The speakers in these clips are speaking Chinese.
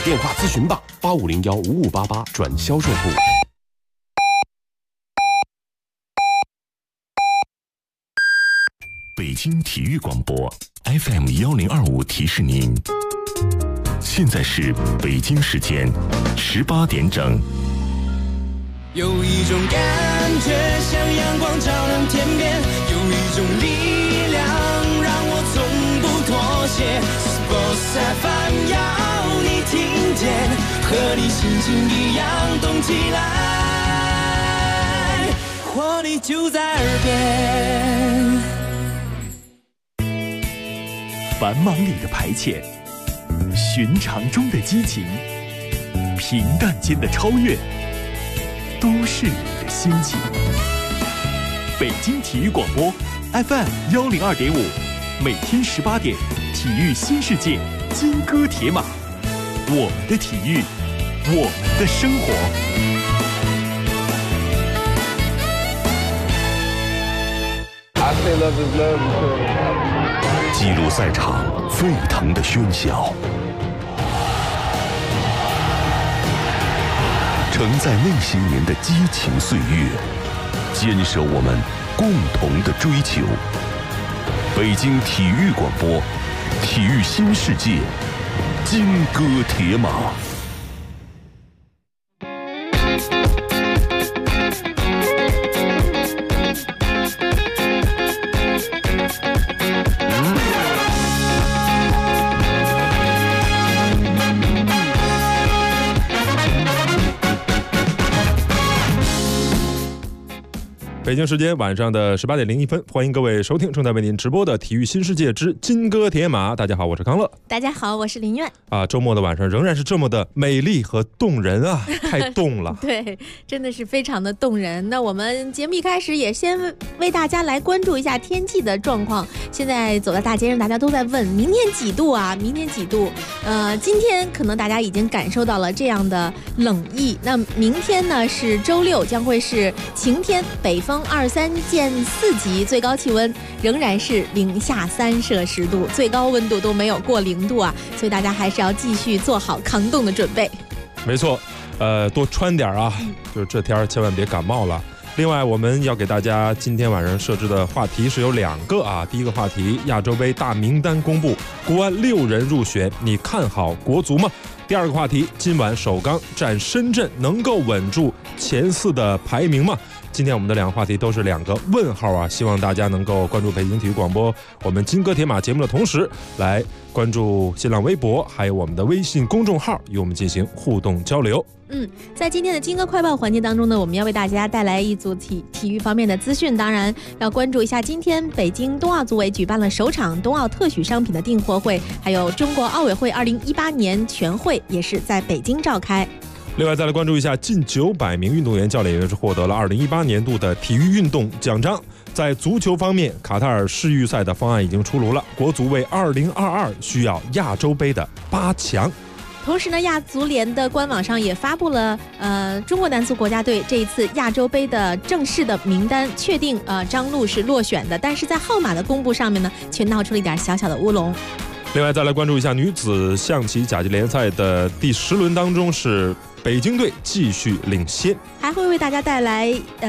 电话咨询吧，85015588转销售部。 北京体育广播 FM1025提示您，现在是北京时间18点整。 有一种感觉像阳光照亮天边，有一种力量让我从不妥协。Sports FM 要你听见，和你心情一样动起来，活力就在耳边。 繁忙里的排遣，寻常中的激情，平淡间的超越，都是你的心情。北京体育广播 FM102.5，每天18点，体育新世界，金戈铁马，我们的体育，我们的生活。 记录赛场沸腾的喧嚣，承载那些年的激情岁月，坚守我们共同的追求。北京体育广播，体育新世界，金戈铁马。 北京时间晚上的18点01分，欢迎各位收听正在为您直播的体育新世界之金戈铁马。大家好，我是康乐。 大家好，我是林苑。 周末的晚上仍然是这么的美丽和动人啊，太动了。 对，真的是非常的动人。那我们节目一开始也先为大家来关注一下天气的状况。现在走在大街上，大家都在问明天几度啊？明天几度？今天可能大家已经感受到了这样的冷意。那明天呢是周六，将会是晴天，北风23见4级，最高气温仍然是零下3摄氏度，最高温度都没有过0度啊，所以大家还是要继续做好抗冻的准备。 没错，多穿点啊，就是这天千万别感冒了。另外，我们要给大家今天晚上设置的话题是有2个啊。第一个话题，亚洲杯大名单公布，国安6人入选，你看好国足吗？第二个话题，今晚首钢战深圳，能够稳住前4的排名吗？今天我们的2个话题都是2个问号啊，希望大家能够关注北京体育广播我们金戈铁马节目的同时，来关注新浪微博还有我们的微信公众号，与我们进行互动交流。 在今天的金戈快报环节当中呢，我们要为大家带来一组体育方面的资讯，当然要关注一下今天北京冬奥组委举办了首场冬奥特许商品的订货会，还有中国奥委会2018年全会也是在北京召开。 另外再来关注一下，近900名运动员教练员是获得了2018年度的体育运动奖章。在足球方面，卡塔尔世预赛的方案已经出炉了，国足为2022需要亚洲杯的8强。 同时呢，亚足联的官网上也发布了中国男足国家队这一次亚洲杯的正式的名单，确定张路是落选的，但是在号码的公布上面呢，却闹出了一点小小的乌龙。 另外再来关注一下女子象棋甲级联赛的第10轮当中，是北京队继续领先， 还会为大家带来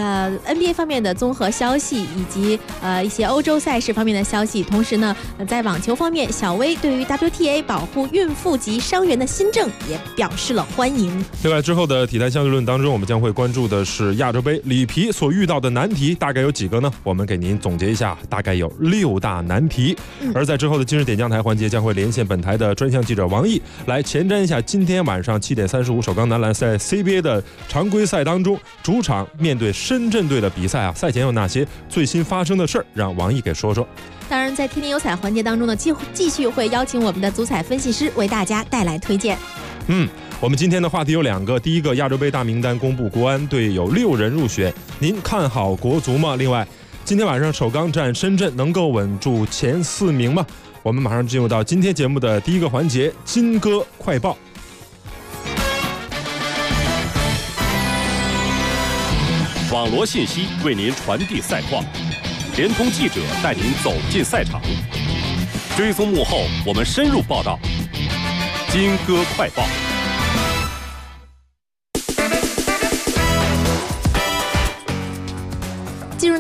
NBA 方面的综合消息，以及一些欧洲赛事方面的消息。同时呢，在网球方面，小威对于 WTA 保护孕妇及伤员的新政也表示了欢迎。 另外之后的体坛相对论当中，我们将会关注的是亚洲杯里皮所遇到的难题大概有几个呢？我们给您总结一下，大概有6大难题。而在之后的今日点将台环节，将会连线本台的专项记者王毅，来前瞻一下今天晚上7点35首钢男篮赛 CBA 的常规赛当中，主场面对深圳队的比赛啊，赛前有哪些最新发生的事儿，让王毅给说说。 当然，在天天有彩环节当中呢，继续会邀请我们的足彩分析师为大家带来推荐。 我们今天的话题有2个，第一个，亚洲杯大名单公布，国安队有6人入选，您看好国足吗？另外，今天晚上首钢战深圳，能够稳住前4名吗？我们马上进入到今天节目的第一个环节，金戈快报。 网罗信息为您传递赛况，连通记者带您走进赛场，追踪幕后我们深入报道。金戈快报。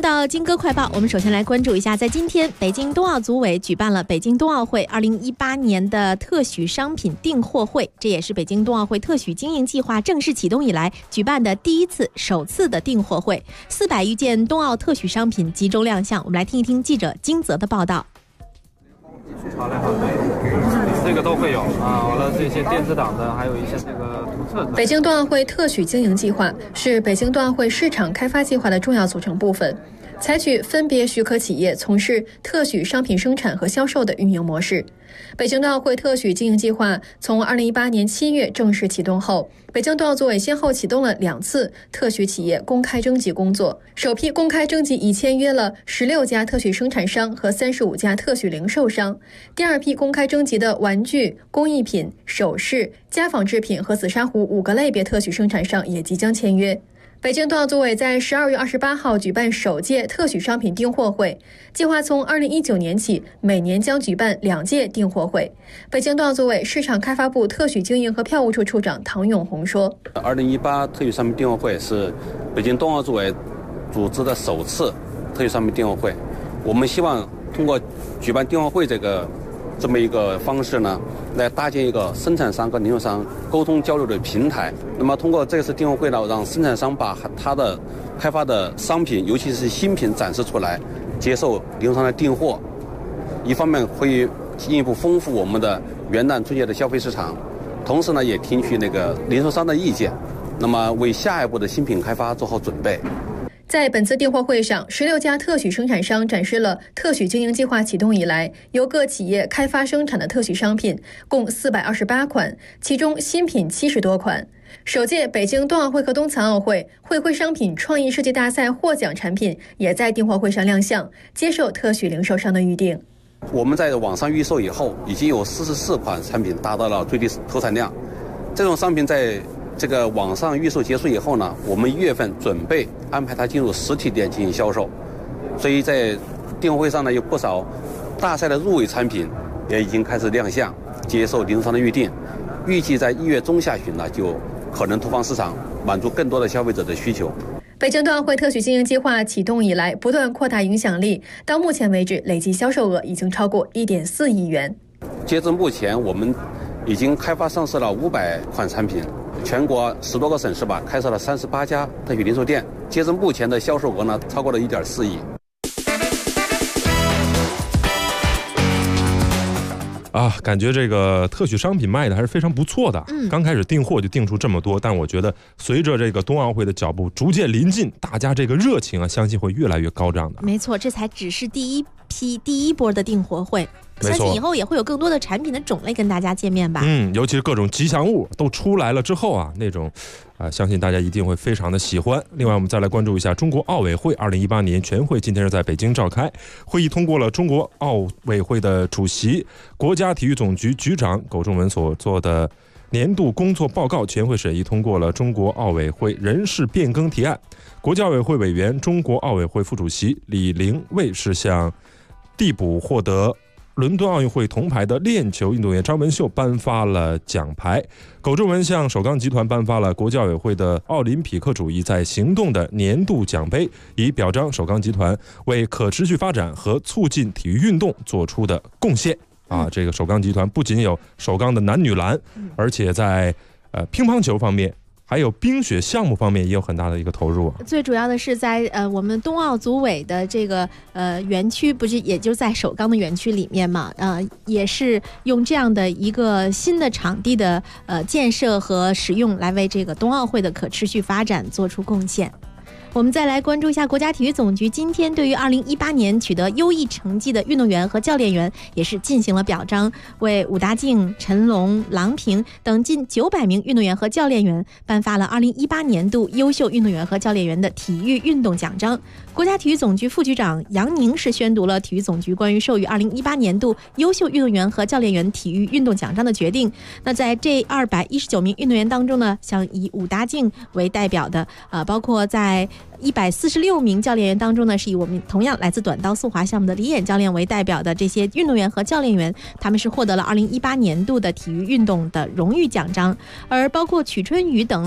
到金歌快报，我们首先来关注一下，在今天，北京冬奥组委举办了北京冬奥会2018年的特许商品订货会，这也是北京冬奥会特许经营计划正式启动以来举办的首次的订货会，400余件冬奥特许商品集中亮相。我们来听一听记者金泽的报道。 好嘞，好嘞，这个都会有啊。完了，这些电子档的，还有一些这个图册。 北京冬奥会特许经营计划是北京冬奥会市场开发计划的重要组成部分，采取分别许可企业从事特许商品生产和销售的运营模式。北京冬奥会特许经营计划从2018年7月正式启动后，北京冬奥组委先后启动了2次特许企业公开征集工作。首批公开征集已签约了16家特许生产商和35家特许零售商，第2批公开征集的玩具、工艺品、首饰、家纺制品和紫砂壶5个类别特许生产商也即将签约。北京冬奥组委在12月28号举办首届特许商品订货会，计划从2019年起每年将举办2届订货会。北京冬奥组委市场开发部特许经营和票务处处长唐永红说 ：2018特许商品订货会是北京冬奥组委组织的首次特许商品订货会，我们希望通过举办订货会这么一个方式呢，来搭建一个生产商和零售商沟通交流的平台。那么通过这次订货会呢，让生产商把他的开发的商品，尤其是新品展示出来，接受零售商的订货。一方面会进一步丰富我们的元旦春节的消费市场，同时呢也听取零售商的意见，那么为下一步的新品开发做好准备。 在本次订货会上，16家特许生产商展示了特许经营计划启动以来由各企业开发生产的特许商品，共428款，其中新品70多款。首届北京冬奥会和冬残奥会会徽商品创意设计大赛获奖产品也在订货会上亮相，接受特许零售商的预定。 我们在网上预售以后，已经有44款产品达到了最低投产量。这种商品在这个网上预售结束以后呢，我们1月份准备安排它进入实体店进行销售，所以在订货会上呢，有不少大赛的入围产品也已经开始亮相，接受零售商的预定，预计在1月中下旬呢就可能投放市场，满足更多的消费者的需求。 北京冬奥会特许经营计划启动以来，不断扩大影响力，到目前为止，累计销售额已经超过1.4亿元。 截至目前，我们已经开发上市了500款产品，全国10多个省市吧，开设了38家特许零售店，截至目前的销售额呢，超过了1.4亿。 感觉这个特许商品卖的还是非常不错的。刚开始订货就订出这么多，但我觉得随着这个冬奥会的脚步逐渐临近，大家这个热情啊，相信会越来越高涨的。 没错，这才只是第一波的订货会。相信以后也会有更多的产品的种类跟大家见面吧。 尤其是各种吉祥物都出来了之后啊，那种相信大家一定会非常的喜欢。另外我们再来关注一下中国奥委会2018年全会今天是在北京召开，会议通过了中国奥委会的主席、国家体育总局局长苟仲文所做的年度工作报告，全会审议通过了中国奥委会人事变更提案。国际奥委会委员、中国奥委会副主席李玲卫是向递补获得伦敦奥运会铜牌的链球运动员张文秀颁发了奖牌，苟仲文向首钢集团颁发了国际奥委会的奥林匹克主义在行动的年度奖杯，以表彰首钢集团为可持续发展和促进体育运动做出的贡献。这个首钢集团不仅有首钢的男女篮，而且在乒乓球方面还有冰雪项目方面也有很大的一个投入。 最主要的是在我们冬奥组委的这个园区，不是也就在首钢的园区里面嘛，也是用这样的一个新的场地的建设和使用来为这个冬奥会的可持续发展做出贡献。我们再来关注一下国家体育总局今天对于2018年取得优异成绩的运动员和教练员也是进行了表彰，为武大靖、陈龙、郎平等近900名运动员和教练员颁发了2018年度优秀运动员和教练员的体育运动奖章。国家体育总局副局长杨宁是宣读了体育总局关于授予2018年度优秀运动员和教练员体育运动奖章的决定。那在这219名运动员当中呢，像以武大靖为代表的包括在 146名教练员当中呢，是以我们同样来自短道速滑项目的李演教练为代表的这些运动员和教练员，他们是获得了2018年度的体育运动的荣誉奖章。而包括曲春雨等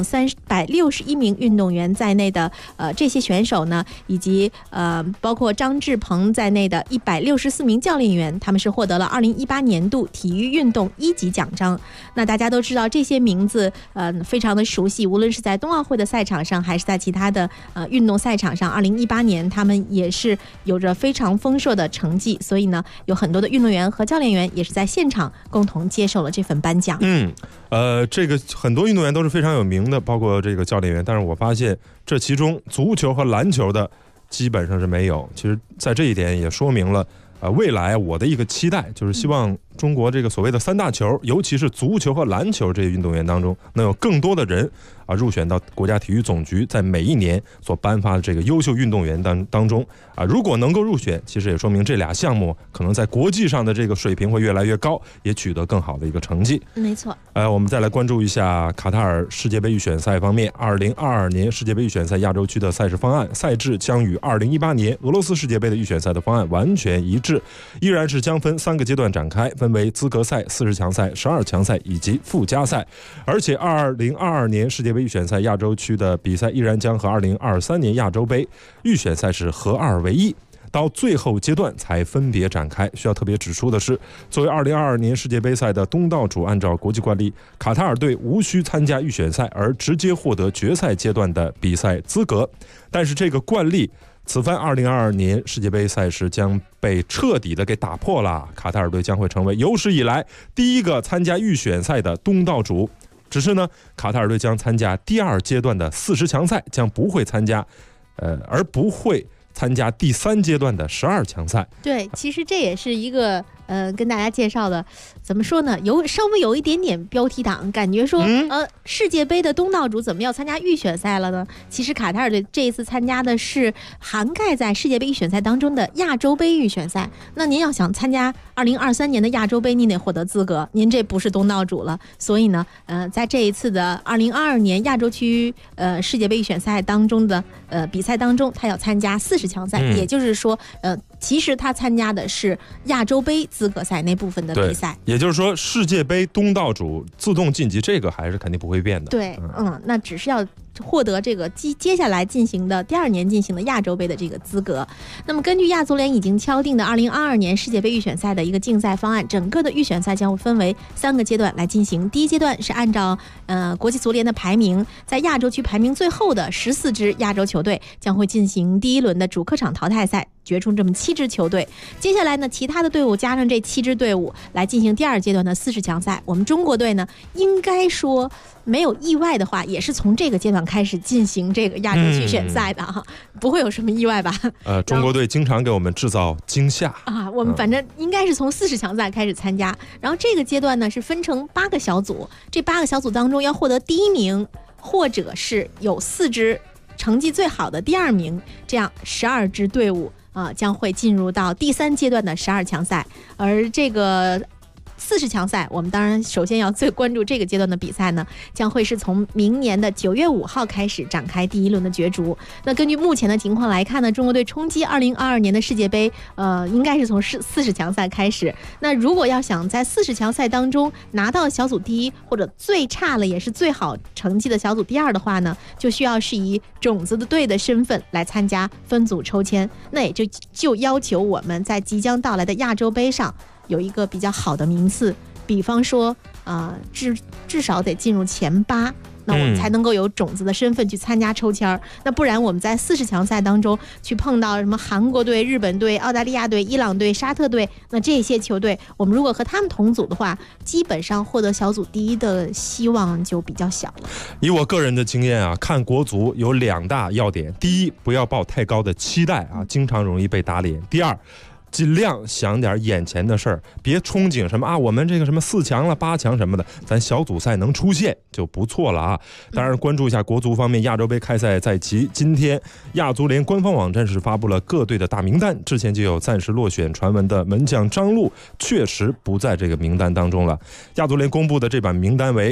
361名运动员在内的这些选手呢，以及包括张志鹏在内的164名教练员，他们是获得了2018年度体育运动1级奖章。那大家都知道这些名字非常的熟悉，无论是在冬奥会的赛场上，还是在其他的运动赛场上，2018年他们也是有着非常丰硕的成绩，所以呢，有很多的运动员和教练员也是在现场共同接受了这份颁奖。 这个很多运动员都是非常有名的，包括这个教练员，但是我发现这其中足球和篮球的基本上是没有。其实在这一点也说明了未来我的一个期待，就是希望中国这个所谓的3大球，尤其是足球和篮球这些运动员当中，能有更多的人入选到国家体育总局在每一年所颁发的这个优秀运动员当中如果能够入选，其实也说明这俩项目可能在国际上的这个水平会越来越高，也取得更好的一个成绩。 没错。 我们再来关注一下卡塔尔世界杯预选赛方面，2022年世界杯预选赛亚洲区的赛事方案，赛制将与2018年俄罗斯世界杯的预选赛的方案完全一致，依然是将分3个阶段展开，分为资格赛、40强赛、12强赛以及附加赛。而且2022年世界杯预选赛亚洲区的比赛依然将和2023年亚洲杯预选赛是合2为1，到最后阶段才分别展开。需要特别指出的是，作为2022年世界杯赛的东道主，按照国际惯例，卡塔尔队无需参加预选赛而直接获得决赛阶段的比赛资格。但是这个惯例此番2022年世界杯赛事将被彻底的给打破了，卡塔尔队将会成为有史以来第一个参加预选赛的东道主。只是呢，卡塔尔队将参加第2阶段的40强赛，将不会参加而不会参加第3阶段的12强赛。 对，其实这也是一个跟大家介绍的，怎么说呢，稍微有一点点标题党，感觉说世界杯的东道主怎么要参加预选赛了呢？其实卡塔尔队这一次参加的是涵盖在世界杯预选赛当中的亚洲杯预选赛。那您要想参加2023年的亚洲杯，您得获得资格，您这不是东道主了。所以呢，在这一次的2022年亚洲区世界杯预选赛当中的比赛当中，他要参加40强赛，也就是说其实他参加的是亚洲杯资格赛那部分的比赛。 也就是说世界杯东道主自动晋级，这个还是肯定不会变的。 对，那只是要获得这个接下来进行的第2年进行的亚洲杯的这个资格。那么根据亚足联已经敲定的2022年世界杯预选赛的一个竞赛方案，整个的预选赛将会分为3个阶段来进行。第一阶段是按照国际足联的排名，在亚洲区排名最后的14支亚洲球队将会进行第1轮的主客场淘汰赛，决出这么7支球队。接下来呢，其他的队伍加上这7支队伍来进行第2阶段的40强赛。我们中国队呢，应该说没有意外的话，也是从这个阶段开始进行这个亚洲区选赛的不会有什么意外吧？ 中国队经常给我们制造惊吓我们反正应该是从40强赛开始参加。然后这个阶段呢是分成8个小组，这8个小组当中要获得第1名，或者是有4支成绩最好的第2名，这样12支队伍将会进入到第3阶段的12强赛。而这个40强赛，我们当然首先要最关注这个阶段的比赛呢，将会是从明年的9月5号开始展开第1轮的角逐。那根据目前的情况来看呢，中国队冲击2022年的世界杯，应该是从40强赛开始。那如果要想在40强赛当中拿到小组第1，或者最差了也是最好成绩的小组第2的话呢，就需要是以种子的队的身份来参加分组抽签。那也就要求我们在即将到来的亚洲杯上有一个比较好的名次，比方说至少得进入前8，那我们才能够有种子的身份去参加抽签。那不然我们在40强赛当中去碰到什么韩国队、日本队、澳大利亚队、伊朗队、沙特队，那这些球队我们如果和他们同组的话，基本上获得小组第1的希望就比较小了。 以我个人的经验看国足有2大要点：第一，不要抱太高的期待经常容易被打脸；第二，尽量想点眼前的事儿，别憧憬什么我们这个什么4强了、8强什么的，咱小组赛能出现就不错了当然，关注一下国足方面，亚洲杯开赛在即，今天亚足联官方网站是发布了各队的大名单，之前就有暂时落选传闻的门将张路确实不在这个名单当中了。亚足联公布的这版名单为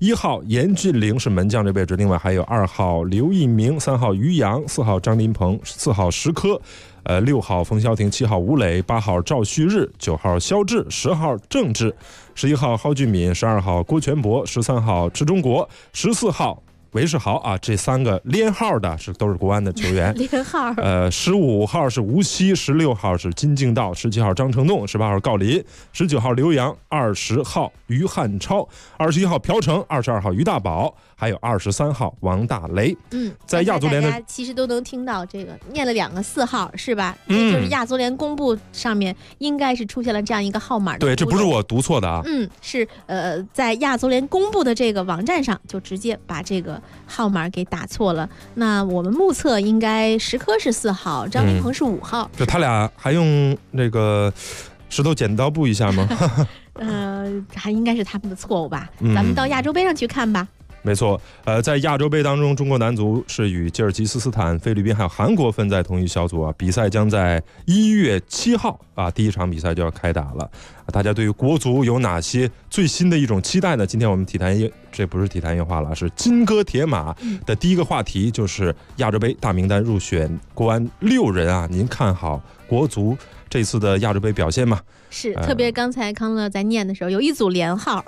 1号严俊凌是门将这位置，另外还有2号刘一鸣、3号于洋、4号张林鹏、4号石科。6号冯潇霆、7号吴磊、8号赵旭日、9号肖智、10号郑智、11号蒿俊闵、12号郭全博、13号池忠国、14号韦世豪啊，这3个连号的都是国安的球员。 连号。 15号是吴曦，16号是金敬道，17号张成栋，18号郜林，19号刘洋，20号于汉超，21号朴成，22号于大宝，还有23号王大雷。在亚足联的大家其实都能听到这个念了2个4号是吧？这就是亚足联公布上面应该是出现了这样一个号码的。 对，这不是我读错的啊。 是在亚足联公布的这个网站上就直接把这个号码给打错了。那我们目测应该石科是4号，张林鹏是5号。 就他俩还用那个石头剪刀布一下吗？ 还应该是他们的错误吧。咱们到亚洲杯上去看吧。 没错，在亚洲杯当中，中国男足是与吉尔吉斯斯坦、菲律宾还有韩国分在同一小组啊。比赛将在1月7号啊，第一场比赛就要开打了。大家对于国足有哪些最新的一种期待呢？今天我们这不是体坛夜话了，是金戈铁马的第一个话题，就是亚洲杯大名单入选国安6人啊。您看好国足这次的亚洲杯表现吗？ 是，特别刚才康乐在念的时候，有一组连号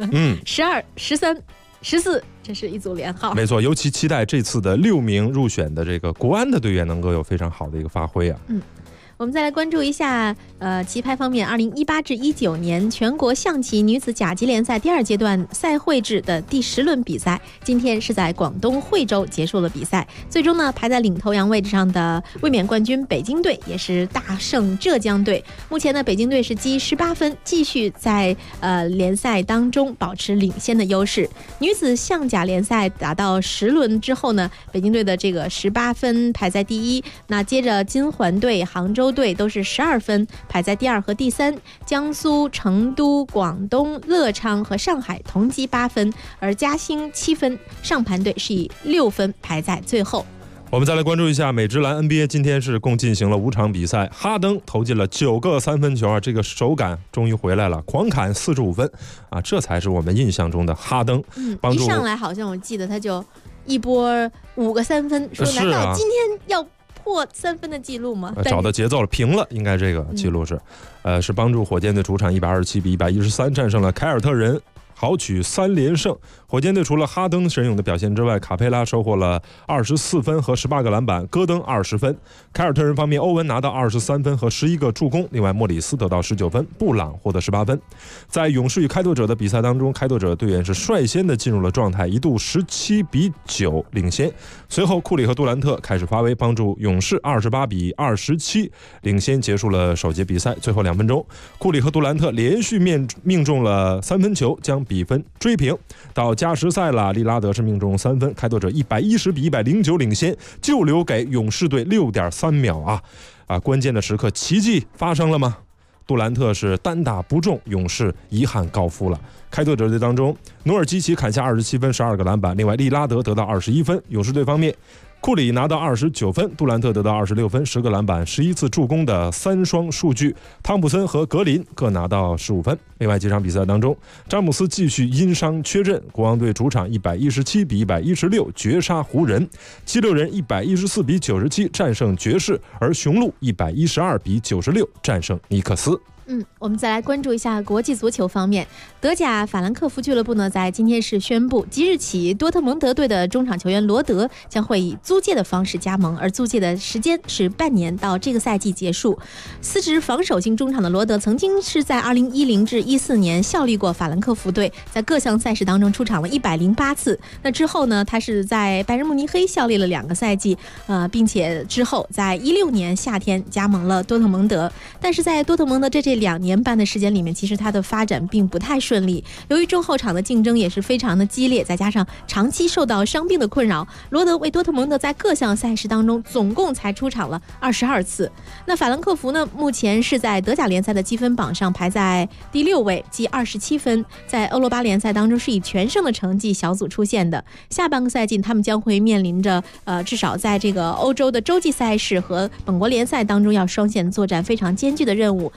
，12、13、14，这是一组连号。 没错，尤其期待这次的6名入选的这个国安的队员能够有非常好的一个发挥啊。 我们再来关注一下棋牌方面，2018至19年全国象棋女子甲级联赛第2阶段赛会制的第10轮比赛，今天是在广东惠州结束了比赛。最终呢，排在领头羊位置上的卫冕冠军北京队也是大胜浙江队。目前呢，北京队是积18分，继续在联赛当中保持领先的优势。女子象甲联赛打到10轮之后呢，北京队的这个18分排在第1，那接着金环队、杭州队都是12分，排在第2和第3。江苏、成都、广东、乐昌和上海同积8分，而嘉兴7分，上盘队是以6分排在最后。 我们再来关注一下美职篮 NBA， 今天是共进行了5场比赛，哈登投进了9个3分球啊，这个手感终于回来了，狂砍45分啊，这才是我们印象中的哈登。 一上来好像我记得他就一波5个3分，说难道今天要破3分的记录吗？ 找到节奏了，平了，应该这个记录是，是帮助火箭队主场127比113战胜了凯尔特人，豪取3连胜。火箭队除了哈登神勇的表现之外，卡佩拉收获了24分和18个篮板，戈登20分。凯尔特人方面，欧文拿到23分和11个助攻，另外莫里斯得到19分，布朗获得18分。在勇士与开拓者的比赛当中，开拓者队员是率先的进入了状态，一度17比9领先，随后库里和杜兰特开始发威，帮助勇士28比27领先结束了首节比赛。最后2分钟，库里和杜兰特连续命中了3分球，将比分追平。到加时赛了，利拉德是命中3分，开拓者110比109领先，就留给勇士队6.3秒啊！关键的时刻，奇迹发生了吗？杜兰特是单打不中，勇士遗憾告负了。开拓者队当中，努尔基奇砍下27分，12个篮板，另外利拉德得到21分。勇士队方面，库里拿到29分，杜兰特得到26分，10个篮板，11次助攻的3双数据。汤普森和格林各拿到15分。另外几场比赛当中，詹姆斯继续因伤缺阵，国王队主场117比116绝杀湖人，七六人114比97战胜爵士，而雄鹿112比96战胜尼克斯。 我们再来关注一下国际足球方面，德甲法兰克福俱乐部呢，在今天是宣布，即日起多特蒙德队的中场球员罗德将会以租借的方式加盟，而租借的时间是半年，到这个赛季结束。司职防守型中场的罗德曾经是在2010至14年效力过法兰克福队，在各项赛事当中出场了108次。那之后呢，他是在拜仁慕尼黑效力了2个赛季，并且之后在16年夏天加盟了多特蒙德。但是在多特蒙德这2年半的时间里面，其实他的发展并不太顺利，由于中后场的竞争也是非常的激烈，再加上长期受到伤病的困扰，罗德为多特蒙德在各项赛事当中总共才出场了22次。那法兰克福呢，目前是在德甲联赛的积分榜上排在第6位，积27分，在欧罗巴联赛当中是以全胜的成绩小组出现的。下半个赛季他们将会面临着至少在这个欧洲的洲际赛事和本国联赛当中要双线作战非常艰巨的任务，而对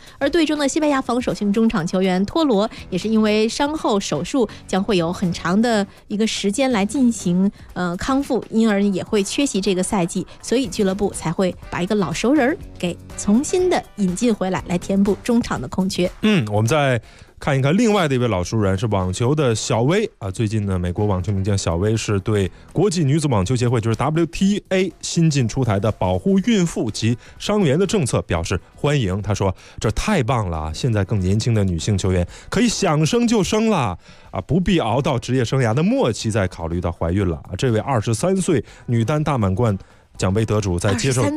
中的西班牙防守性中场球员托罗也是因为伤后手术，将会有很长的一个时间来进行康复，因而也会缺席这个赛季，所以俱乐部才会把一个老熟人给重新的引进回来，来填补中场的空缺。 我们再看一看另外的一位老熟人，是网球的小威啊。最近呢，美国网球名将小威是对国际女子网球协会，就是 WTA 新近出台的保护孕妇及伤员的政策表示欢迎。他说：“这太棒了，现在更年轻的女性球员可以想生就生了啊，不必熬到职业生涯的末期再考虑到怀孕了啊。”这位23岁女单大满贯奖杯得主在接受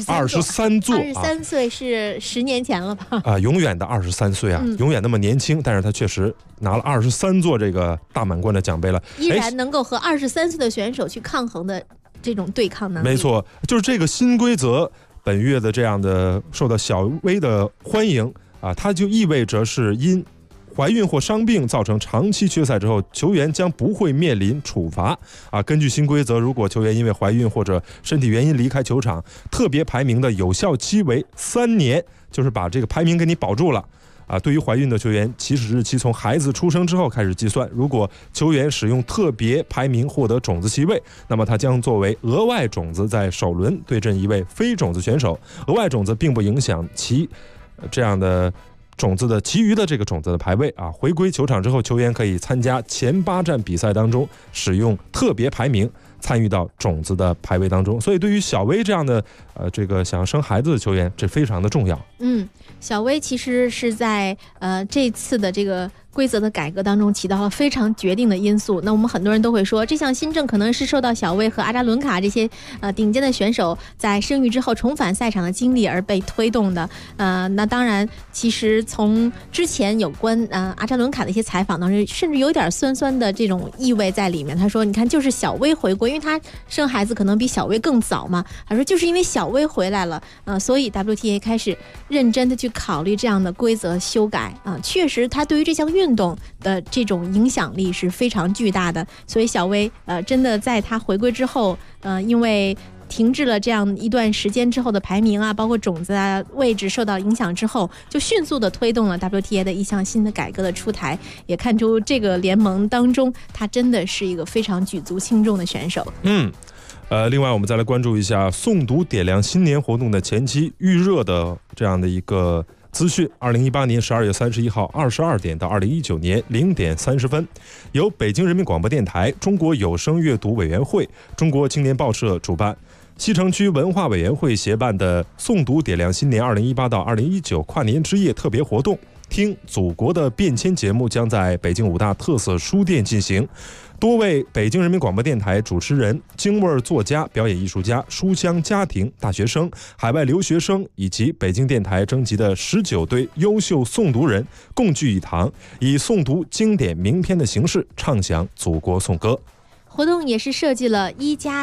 23岁是10年前了吧？ 啊，永远的23岁啊，永远那么年轻，但是他确实拿了23座这个大满贯的奖杯了， 依然能够和23岁的选手去抗衡的这种对抗能力。 没错，就是这个新规则本月的这样的受到小威的欢迎啊，它就意味着是因怀孕或伤病造成长期缺赛之后，球员将不会面临处罚啊。根据新规则，如果球员因为怀孕或者身体原因离开球场，特别排名的有效期为3年，就是把这个排名给你保住了啊。对于怀孕的球员，起始日期从孩子出生之后开始计算。如果球员使用特别排名获得种子席位，那么他将作为额外种子在首轮对阵一位非种子选手。额外种子并不影响其这样的种子的其余的这个种子的排位啊。回归球场之后，球员可以参加前8站比赛当中使用特别排名参与到种子的排位当中。所以对于小威这样的这个想要生孩子的球员，这非常的重要。 小威其实是在这次的这个规则的改革当中起到了非常决定的因素。那我们很多人都会说，这项新政可能是受到小威和阿扎伦卡这些顶尖的选手在生育之后重返赛场的经历而被推动的。那当然，其实从之前有关阿扎伦卡的一些采访当中，甚至有点酸酸的这种意味在里面。他说：“你看，就是小威回归，因为他生孩子可能比小威更早嘛。他说就是因为小威回来了，所以 WTA 开始认真的去考虑这样的规则修改啊。确实，他对于这项运动的这种影响力是非常巨大的。所以小威真的在他回归之后，因为停滞了这样一段时间之后的排名啊，包括种子啊位置受到影响之后，就迅速的推动了 WTA 的一项新的改革的出台，也看出这个联盟当中他真的是一个非常举足轻重的选手。 另外我们再来关注一下诵读点亮新年活动的前期预热的这样的一个资讯。2018年12月31号22点到2019年0点30分，由北京人民广播电台、中国有声阅读委员会、中国青年报社主办，西城区文化委员会协办的诵读点亮新年2018到2019跨年之夜特别活动，听祖国的变迁节目将在北京5大特色书店进行。多位北京人民广播电台主持人、京味作家、表演艺术家、书香家庭、大学生、海外留学生以及北京电台征集的19对优秀诵读人共聚一堂，以诵读经典名篇的形式唱响祖国颂歌。 活动也是设计了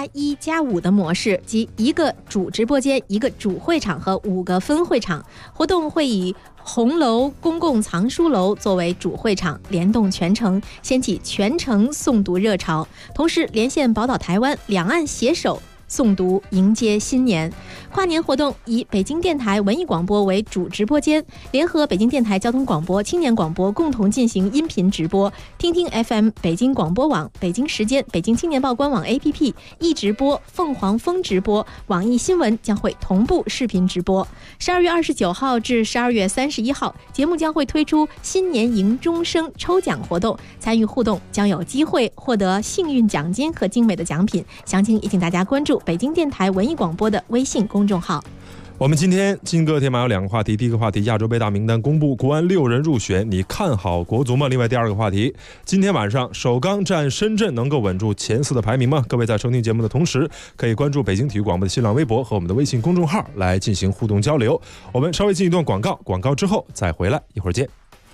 1+1+5的模式，即一个主直播间、一个主会场和5个分会场。活动会以红楼公共藏书楼作为主会场，联动全城，掀起全城诵读热潮，同时连线宝岛台湾，两岸携手诵读迎接新年。跨年活动以北京电台文艺广播为主直播间，联合北京电台交通广播、青年广播共同进行音频直播。听听 FM 北京广播网、北京时间、北京青年报官网 APP 易直播、凤凰风直播、网易新闻将会同步视频直播。12月29号至12月31号，节目将会推出新年迎钟声抽奖活动，参与互动将有机会获得幸运奖金和精美的奖品。详情也请大家关注北京电台文艺广播的微信公众号。 我们今天金歌铁马有2个话题，第一个话题亚洲杯大名单公布，国安6人入选，你看好国足吗？另外第2个话题，今天晚上首钢战深圳能够稳住前4的排名吗？各位在收听节目的同时，可以关注北京体育广播的新浪微博和我们的微信公众号来进行互动交流。我们稍微进一段广告，广告之后再回来，一会儿见。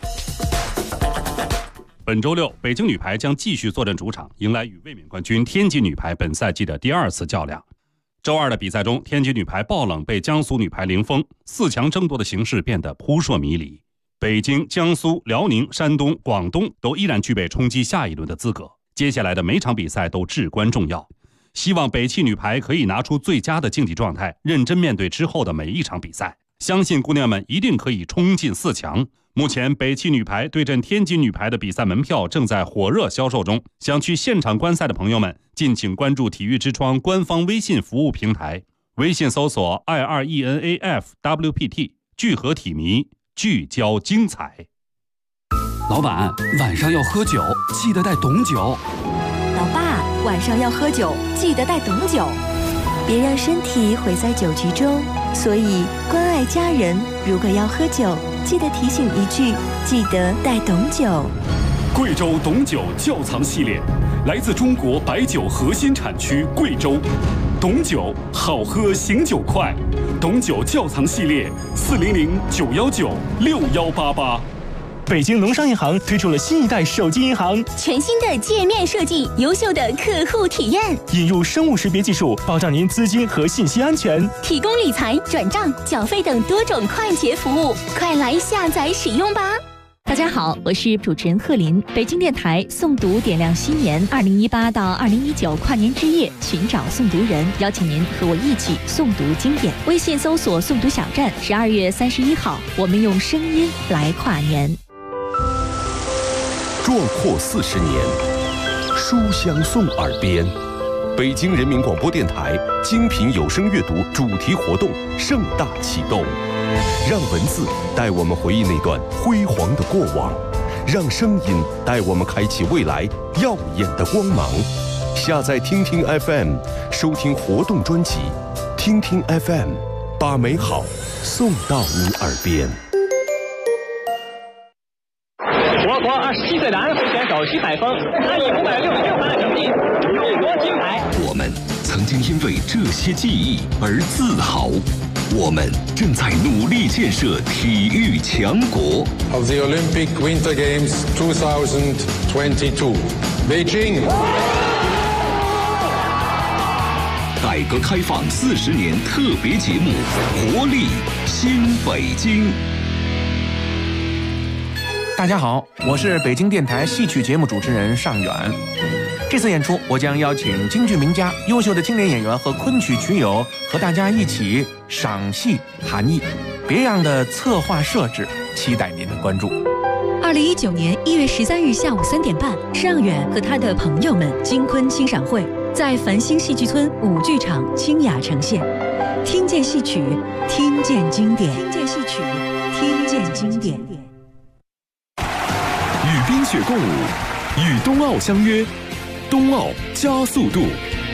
本周6，北京女排将继续坐镇主场，迎来与卫冕冠军天津女排本赛季的第2次较量。周二的比赛中，天津女排爆冷被江苏女排零封，4强争夺的形势变得扑朔迷离。北京、江苏、辽宁、山东、广东都依然具备冲击下一轮的资格。接下来的每场比赛都至关重要，希望北汽女排可以拿出最佳的竞技状态，认真面对之后的每一场比赛。 相信姑娘们一定可以冲进4强。目前北汽女排对阵天津女排的比赛门票正在火热销售中，想去现场观赛的朋友们，敬请关注体育之窗官方微信服务平台，微信搜索 IRENAFWPT， 聚合体迷，聚焦精彩。 老板，晚上要喝酒，记得带懂酒。 老爸，晚上要喝酒，记得带懂酒，别让身体毁在酒局中。所以关爱家人，如果要喝酒，记得提醒一句，记得带懂酒。 贵州懂酒窖藏系列，来自中国白酒核心产区贵州。懂酒好喝，醒酒快。懂酒窖藏系列，400-919-6188。 北京农商银行推出了新一代手机银行， 全新的界面设计，优秀的客户体验， 引入生物识别技术，保障您资金和信息安全， 提供理财、转账、缴费等多种快捷服务，快来下载使用吧！ 大家好，我是主持人贺林。北京电台诵读点亮新年2018到2019跨年之夜，寻找诵读人，邀请您和我一起诵读经典。微信搜索诵读小站，12月31号，我们用声音来跨年。 壮阔40年，书香送耳边。北京人民广播电台精品有声阅读主题活动盛大启动，让文字带我们回忆那段辉煌的过往，让声音带我们开启未来耀眼的光芒。下载听听 FM， 收听活动专辑，听听 FM， 把美好送到你耳边。 我国27岁的安徽选手徐海峰，他以566分的成绩勇夺金牌。 我们曾经因为这些记忆而自豪，我们正在努力建设体育强国。 Of the Olympic Winter Games 2022, Beijing。 改革开放40年特别节目《活力新北京》。 大家好，我是北京电台戏曲节目主持人尚远。这次演出，我将邀请京剧名家、优秀的青年演员和昆曲曲友和大家一起赏戏谈艺。别样的策划设置，期待您的关注。 2019年1月13日下午3点半，尚远和他的朋友们京昆欣赏会在繁星戏剧村5剧场清雅呈现。听见戏曲，听见经典；听见戏曲，听见经典。 与冰雪共舞，与冬奥相约，冬奥加速度。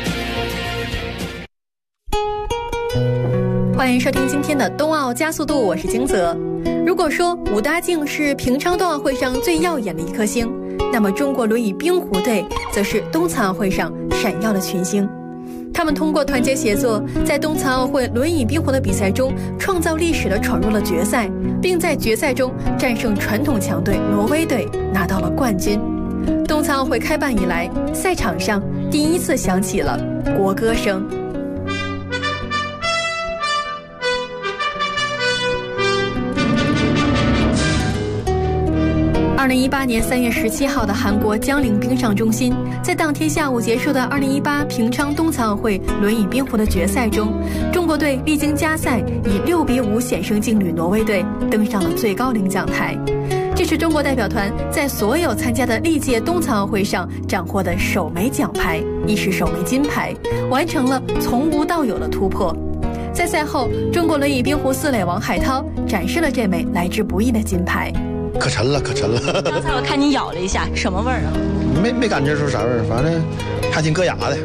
欢迎收听今天的冬奥加速度，我是金泽。如果说武大靖是平昌冬奥会上最耀眼的一颗星，那么中国轮椅冰壶队则是冬残奥会上闪耀的群星。他们通过团结协作，在冬残奥会轮椅冰壶的比赛中创造历史的闯入了决赛，并在决赛中战胜传统强队挪威队，拿到了冠军。冬残奥会开办以来，赛场上第一次响起了国歌声。2018年3月17号的韩国江陵冰上中心，在当天下午结束的2018平昌冬残奥会轮椅冰壶的决赛中，中国队历经加赛，以6-5险胜劲旅挪威队，登上了最高领奖台。这是中国代表团在所有参加的历届冬残奥会上斩获的首枚奖牌，亦是首枚金牌，完成了从无到有的突破。在赛后，中国轮椅冰壶四垒王海涛展示了这枚来之不易的金牌。 可沉了，可沉了。 刚才我看你咬了一下，什么味儿啊？ 没感觉出啥味儿，反正还挺硌牙的。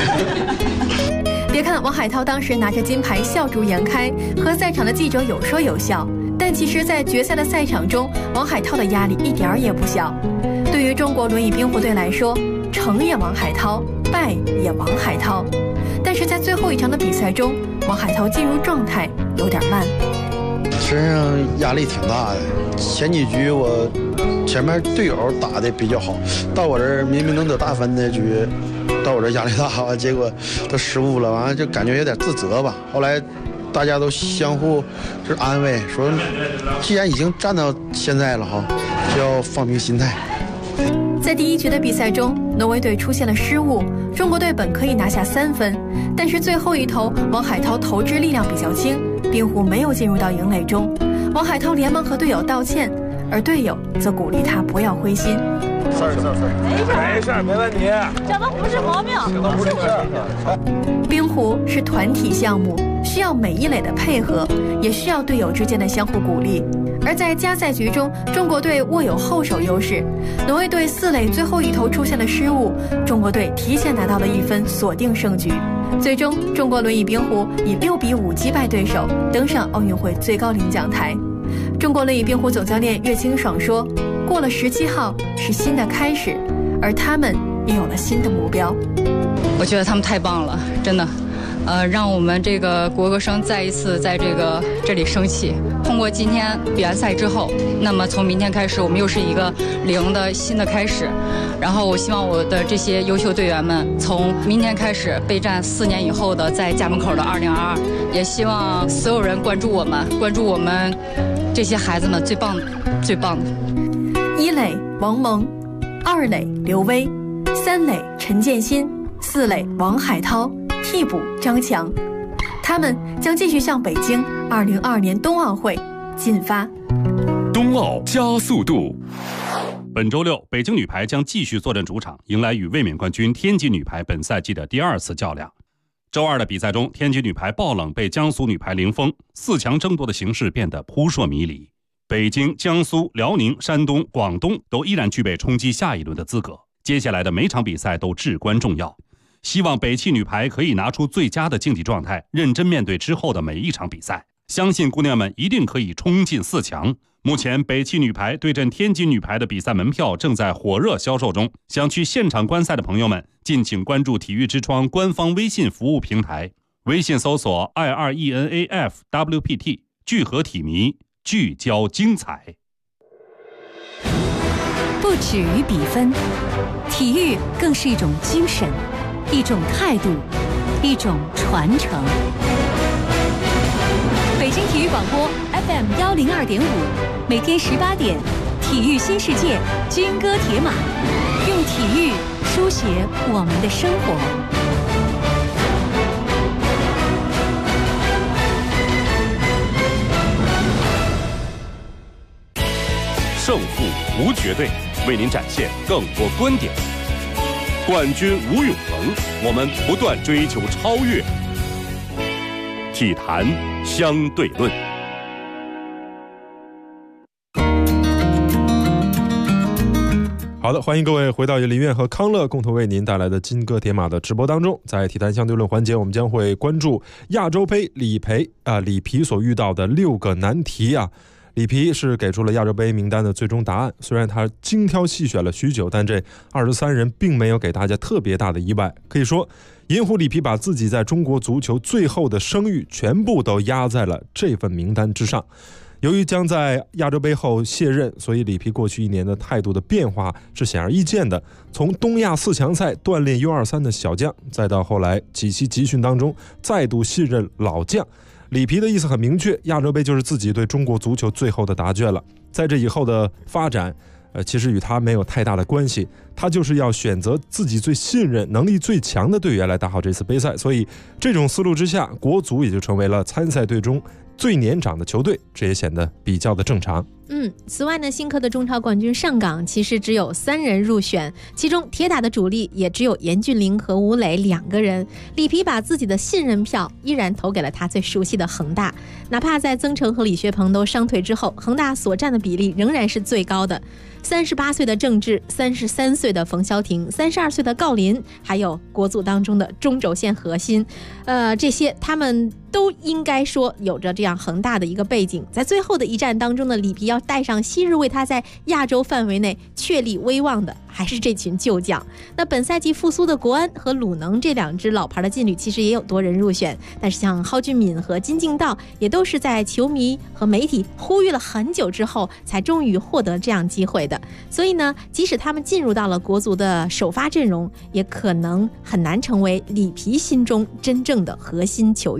别看王海涛当时拿着金牌笑逐颜开，和赛场的记者有说有笑，但其实在决赛的赛场中，王海涛的压力一点儿也不小。对于中国轮椅冰壶队来说，成也王海涛，败也王海涛。但是在最后一场的比赛中，王海涛进入状态有点慢， 身上压力挺大的。前几局我前面队友打的比较好，到我这儿明明能得大分的局，到我这压力大，结果都失误了，完了就感觉有点自责吧。后来大家都相互就是安慰，说既然已经站到现在了哈，就要放平心态。 在第一局的比赛中，挪威队出现了失误，中国队本可以拿下3分，但是最后一投王海涛投掷力量比较轻， 冰壶没有进入到营垒中，王海涛连忙和队友道歉，而队友则鼓励他不要灰心。 没事，没问题， 这都不是毛病， 这都不是事。 冰壶是团体项目，需要每一垒的配合，也需要队友之间的相互鼓励。而在加赛局中，中国队握有后手优势，挪威队4垒最后一投出现了失误，中国队提前拿到了1分，锁定胜局。最终，中国轮椅冰壶以6比5击败对手，登上奥运会最高领奖台。中国轮椅冰壶总教练岳清爽说：“过了17号是新的开始，而他们也有了新的目标。” 我觉得他们太棒了，真的。让我们这个国歌声再一次在这里升起。通过今天比完赛之后，那么从明天开始，我们又是一个0的新的开始。然后我希望我的这些优秀队员们，从明天开始备战4年以后的在家门口的2022，也希望所有人关注我们这些孩子们最棒的。 1垒王蒙，2垒刘威，3垒陈建新，4垒王海涛，替补张强，他们将继续向北京2022年冬奥会进发。 冬奥加速度。 本周六，北京女排将继续坐镇主场，迎来与卫冕冠军天津女排本赛季的第2次较量。周二的比赛中，天津女排爆冷被江苏女排零封，4强争夺的形势变得扑朔迷离。北京、江苏、辽宁、山东、广东都依然具备冲击下一轮的资格。接下来的每场比赛都至关重要。希望北汽女排可以拿出最佳的竞技状态，认真面对之后的每一场比赛。相信姑娘们一定可以冲进4强。目前北汽女排对阵天津女排的比赛门票正在火热销售中，想去现场观赛的朋友们，敬请关注体育之窗官方微信服务平台，微信搜索 IRENAFWPT， 聚合体迷，聚焦精彩。 不止于比分，体育更是一种精神，一种态度，一种传承。北京体育广播 FM 102.5，每天18点，体育新世界，军歌铁马，用体育书写我们的生活。 胜负无绝对，为您展现更多观点。冠军无永恒，我们不断追求超越。体坛相对论。 好的，欢迎各位回到由林苑和康乐共同为您带来的金戈铁马的直播当中。在体坛相对论环节，我们将会关注亚洲杯里皮所遇到的6个难题啊。里皮是给出了亚洲杯名单的最终答案，虽然他精挑细选了许久，但这23人并没有给大家特别大的意外。可以说，银狐里皮把自己在中国足球最后的声誉全部都压在了这份名单之上。由于将在亚洲杯后卸任，所以里皮过去1年的态度的变化是显而易见的。从东亚4强赛锻炼 U23 的小将，再到后来几期集训当中再度信任老将，里皮的意思很明确，亚洲杯就是自己对中国足球最后的答卷了。在这以后的发展，其实与他没有太大的关系，他就是要选择自己最信任、能力最强的队员来打好这次杯赛。所以这种思路之下，国足也就成为了参赛队中最年长的球队，这也显得比较的正常。 此外呢，新科的中超冠军上港其实只有3人入选，其中铁打的主力也只有严俊凌和吴磊2个人。里皮把自己的信任票依然投给了他最熟悉的恒大，哪怕在曾诚和李学鹏都伤退之后，恒大所占的比例仍然是最高的。38岁的郑智，33岁的冯潇霆，32岁的郜林，还有国足当中的中轴线核心，这些他们都应该说有着这样恒大的一个背景。在最后的一战当中呢，里皮要带上昔日为他在亚洲范围内确立威望的还是这群旧将。那本赛季复苏的国安和鲁能这2支老牌的劲旅其实也有多人入选，但是像蒿俊闵和金敬道也都是在球迷和媒体呼吁了很久之后才终于获得这样机会的。所以呢，即使他们进入到了国足的首发阵容，也可能很难成为里皮心中真正的核心球员。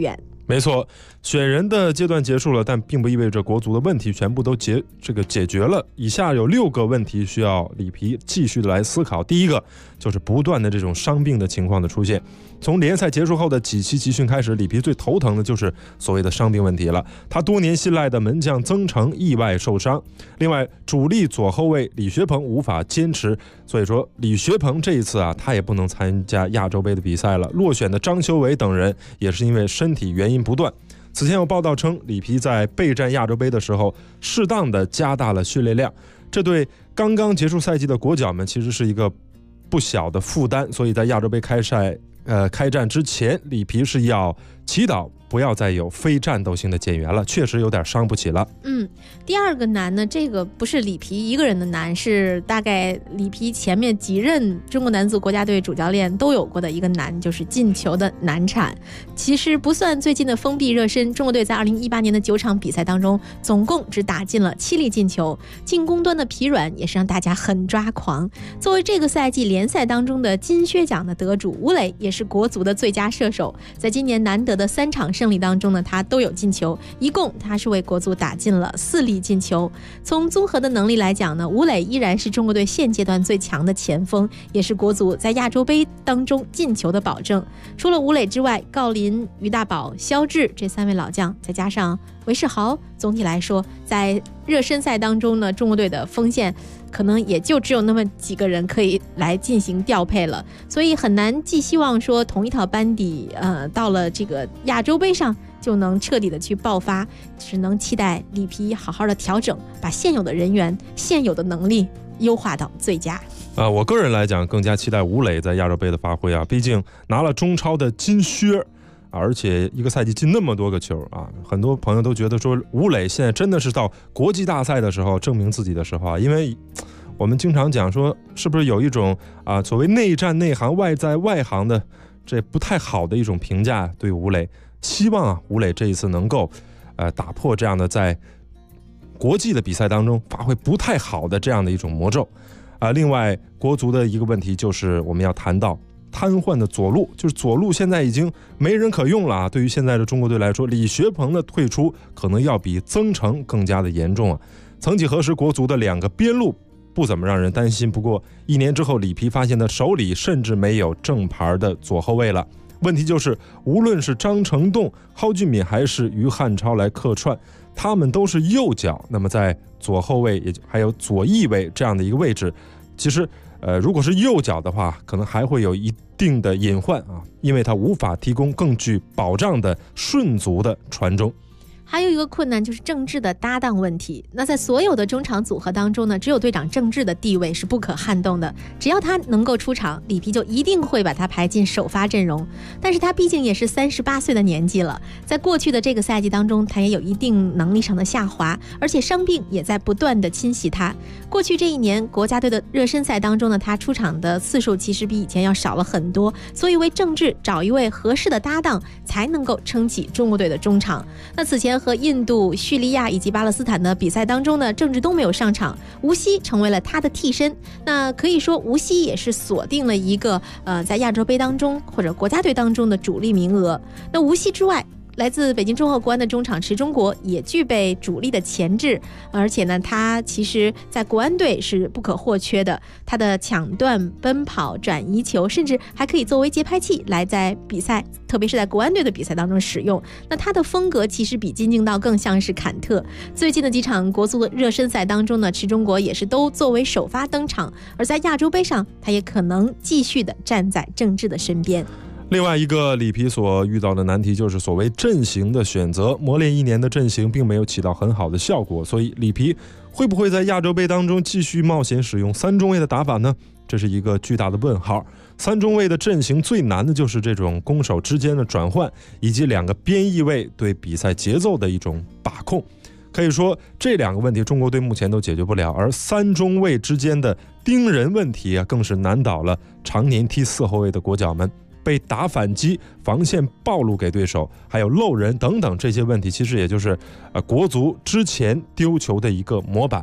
没错，选人的阶段结束了，但并不意味着国足的问题全部都解决了。以下有6个问题需要里皮继续的来思考。第一个就是不断的这种伤病的情况的出现。从联赛结束后的几期集训开始，里皮最头疼的就是所谓的伤病问题了。他多年信赖的门将曾诚意外受伤，另外主力左后卫李学鹏无法坚持，所以说李学鹏这一次他也不能参加亚洲杯的比赛了。落选的张修伟等人也是因为身体原因不断。此前有报道称，里皮在备战亚洲杯的时候适当的加大了训练量，这对刚刚结束赛季的国脚们其实是一个不小的负担，所以在亚洲杯开战之前，里皮是要祈祷不要再有非战斗性的减员了，确实有点伤不起了。 第二个难呢，这个不是里皮一个人的难，是大概里皮前面几任中国男足国家队主教练都有过的一个难，就是进球的难产。其实不算最近的封闭热身，中国队在2018年的9场比赛当中，总共只打进了7粒进球，进攻端的疲软也是让大家很抓狂。作为这个赛季联赛当中的金靴奖的得主，吴磊也是国足的最佳射手，在今年难得的3场胜利当中呢，他都有进球，一共他是为国足打进了4粒进球。从综合的能力来讲呢，吴磊依然是中国队现阶段最强的前锋，也是国足在亚洲杯当中进球的保证。除了吴磊之外，郜林、于大宝、肖智这3位老将，再加上韦世豪，总体来说在热身赛当中呢，中国队的锋线可能也就只有那么几个人可以来进行调配了，所以很难寄希望说同一套班底到了这个亚洲杯上就能彻底的去爆发，只能期待里皮好好的调整，把现有的人员、现有的能力优化到最佳。 我个人来讲更加期待吴磊在亚洲杯的发挥毕竟拿了中超的金靴，而且一个赛季进那么多个球很多朋友都觉得说吴磊现在真的是到国际大赛的时候证明自己的时候因为我们经常讲说是不是有一种所谓内战内行外在外行的这不太好的一种评价对吴磊，希望吴磊这一次能够打破这样的在国际的比赛当中发挥不太好的这样的一种魔咒另外国足的一个问题就是我们要谈到瘫痪的左路，就是左路现在已经没人可用了对于现在的中国队来说，李学鹏的退出可能要比曾诚更加的严重曾几何时，国足的2个边路不怎么让人担心，不过1年之后，里皮发现他手里甚至没有正牌的左后卫了。问题就是，无论是张成栋、蒿俊闵还是于汉超来客串，他们都是右脚，那么在左后卫也还有左翼卫这样的一个位置，其实如果是右脚的话，可能还会有一定的隐患因为它无法提供更具保障的顺足的传中。 还有一个困难就是郑智的搭档问题。那在所有的中场组合当中呢，只有队长郑智的地位是不可撼动的，只要他能够出场，里皮就一定会把他排进首发阵容。但是他毕竟也是38岁的年纪了，在过去的这个赛季当中，他也有一定能力上的下滑，而且伤病也在不断的侵袭他。过去这1年国家队的热身赛当中呢，他出场的次数其实比以前要少了很多，所以为郑智找一位合适的搭档，才能够撑起中国队的中场。那此前和印度、叙利亚以及巴勒斯坦的比赛当中呢，郑智都没有上场，吴曦成为了他的替身。那可以说吴曦也是锁定了一个在亚洲杯当中或者国家队当中的主力名额。那吴曦之外，来自北京中赫国安的中场池忠国也具备主力的潜质，而且呢，他其实在国安队是不可或缺的。他的抢断、奔跑、转移球，甚至还可以作为节拍器来在比赛，特别是在国安队的比赛当中使用。那他的风格其实比金敬道更像是坎特。最近的几场国足的热身赛当中呢，池忠国也是都作为首发登场，而在亚洲杯上，他也可能继续的站在郑智的身边。 另外一个里皮所遇到的难题就是所谓阵型的选择，磨练1年的阵型并没有起到很好的效果，所以里皮会不会在亚洲杯当中继续冒险使用3中卫的打法呢？这是一个巨大的问号。3中卫的阵型最难的就是这种攻守之间的转换，以及2个边翼位对比赛节奏的一种把控。可以说这2个问题中国队目前都解决不了，而3中卫之间的盯人问题更是难倒了常年踢4后卫的国脚们。被打反击、防线暴露给对手，还有漏人等等这些问题，其实也就是国足之前丢球的一个模板。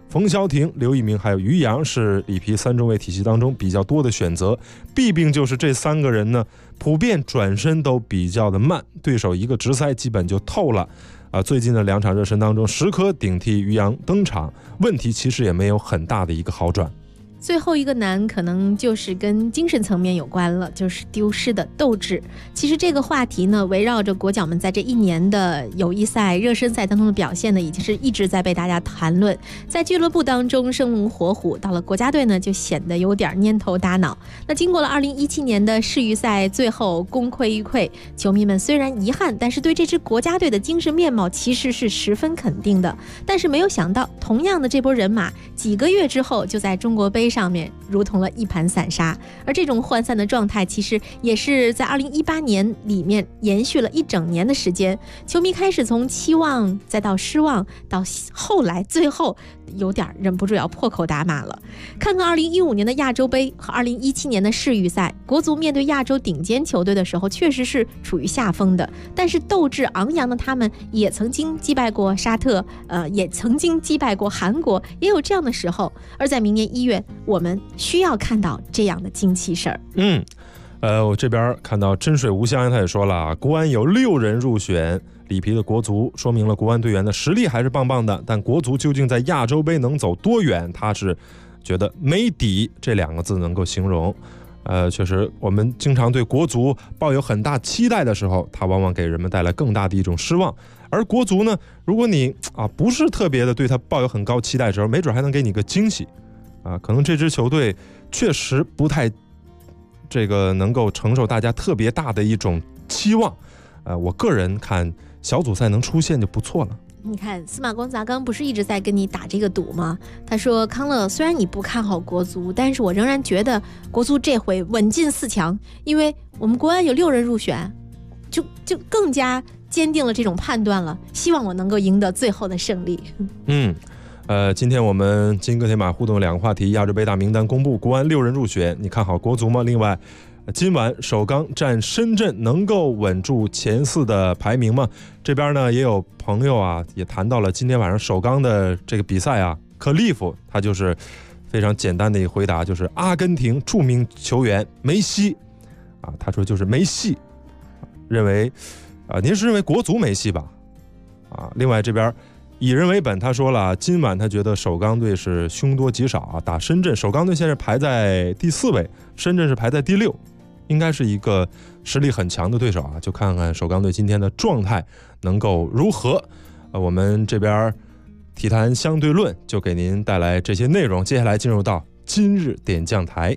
冯潇霆、刘一鸣还有于洋是里皮3中卫体系当中比较多的选择。弊病就是这3个人呢，普遍转身都比较的慢，对手一个直塞基本就透了。最近的2场热身当中，时刻顶替于洋登场，问题其实也没有很大的一个好转。 最后一个难可能就是跟精神层面有关了，就是丢失的斗志。其实这个话题呢，围绕着国脚们在这1年的友谊赛、热身赛当中的表现呢，已经是一直在被大家谈论。在俱乐部当中生龙活虎，到了国家队呢，就显得有点蔫头耷脑。那经过了2017年的世预赛，最后功亏一篑，球迷们虽然遗憾，但是对这支国家队的精神面貌其实是十分肯定的。但是没有想到，同样的这波人马，几个月之后就在中国杯上面如同了一盘散沙，而这种涣散的状态其实也是在2018年里面延续了1整年的时间。球迷开始从期望再到失望，到后来最后有点忍不住要破口大骂了。看看2015年的亚洲杯和2017年的世预赛，国足面对亚洲顶尖球队的时候确实是处于下风的，但是斗志昂扬的他们也曾经击败过沙特，也曾经击败过韩国，也有这样的时候。而在明年1月，我们需要看到这样的精气神儿。 我这边看到真水无香，他也说了，国安有6人入选里皮的国足，说明了国安队员的实力还是棒棒的，但国足究竟在亚洲杯能走多远，他是觉得没底这2个字能够形容。确实我们经常对国足抱有很大期待的时候，它往往给人们带来更大的一种失望。而国足呢，如果你不是特别的对他抱有很高期待的时候，没准还能给你个惊喜。可能这支球队确实不太能够承受大家特别大的一种期望。我个人看小组赛能出现就不错了。 你看司马光砸缸不是一直在跟你打这个赌吗？他说，康乐，虽然你不看好国足，但是我仍然觉得国足这回稳进4强，因为我们国安有6人入选，就更加坚定了这种判断了，希望我能够赢得最后的胜利。 今天我们金戈铁马互动2个话题，亚洲杯大名单公布，国安6人入选，你看好国足吗？另外，今晚首钢战深圳能够稳住前4的排名吗？这边呢也有朋友也谈到了今天晚上首钢的这个比赛克利夫他就是非常简单的一个回答，就是阿根廷著名球员梅西他说就是没戏，认为您是认为国足没戏吧？另外这边以人为本，他说了，今晚他觉得首钢队是凶多吉少打深圳，首钢队现在排在第4位，深圳是排在第6，应该是一个实力很强的对手就看看首钢队今天的状态能够如何。我们这边体坛相对论就给您带来这些内容，接下来进入到今日点将台。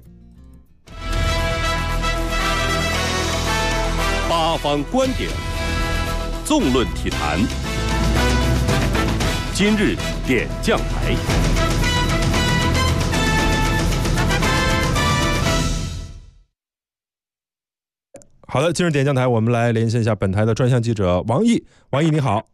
八方观点，纵论体坛。今日点将台。 好的，今日点将台，我们来连线一下本台的专项记者王毅。王毅你好。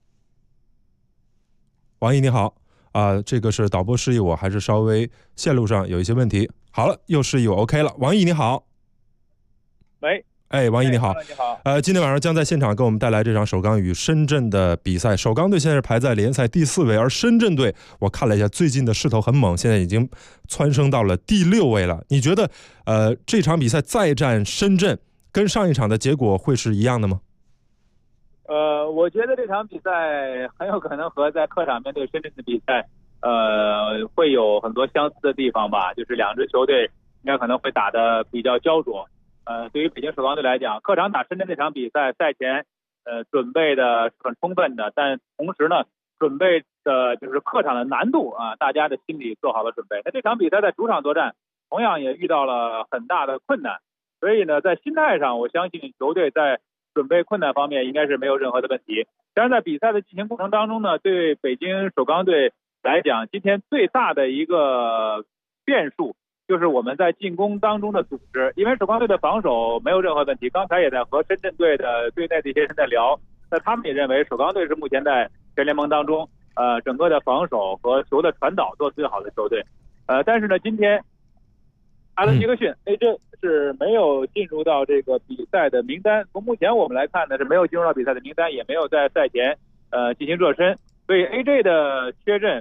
王毅你好。这个是导播示意我还是稍微线路上有一些问题。好了，又示意我 OK 了。王毅你好。 喂。 王毅你好。 你好。 今天晚上将在现场给我们带来这场首钢与深圳的比赛。首钢队现在是排在联赛第4位，而深圳队我看了一下，最近的势头很猛，现在已经蹿升到了第6位了。你觉得这场比赛再战深圳跟上一场的结果会是一样的吗？ 我觉得这场比赛很有可能和在客场面对深圳的比赛会有很多相似的地方吧，就是2支球队应该可能会打得比较焦灼。对于北京首钢队来讲，客场打深圳这场比赛，赛前准备的是很充分的，但同时呢，准备的就是客场的难度大家的心理做好了准备。那这场比赛在主场作战，同样也遇到了很大的困难，所以呢，在心态上，我相信球队在准备困难方面应该是没有任何的问题。但是在比赛的进行过程当中呢，对北京首钢队来讲，今天最大的一个变数就是我们在进攻当中的组织，因为首钢队的防守没有任何问题，刚才也在和深圳队的队内的一些人在聊，那他们也认为首钢队是目前在全联盟当中整个的防守和球的传导做最好的球队。但是呢，今天阿伦·杰克逊AJ是没有进入到这个比赛的名单，从目前我们来看呢，是没有进入到比赛的名单，也没有在赛前进行热身，所以 AJ 的缺阵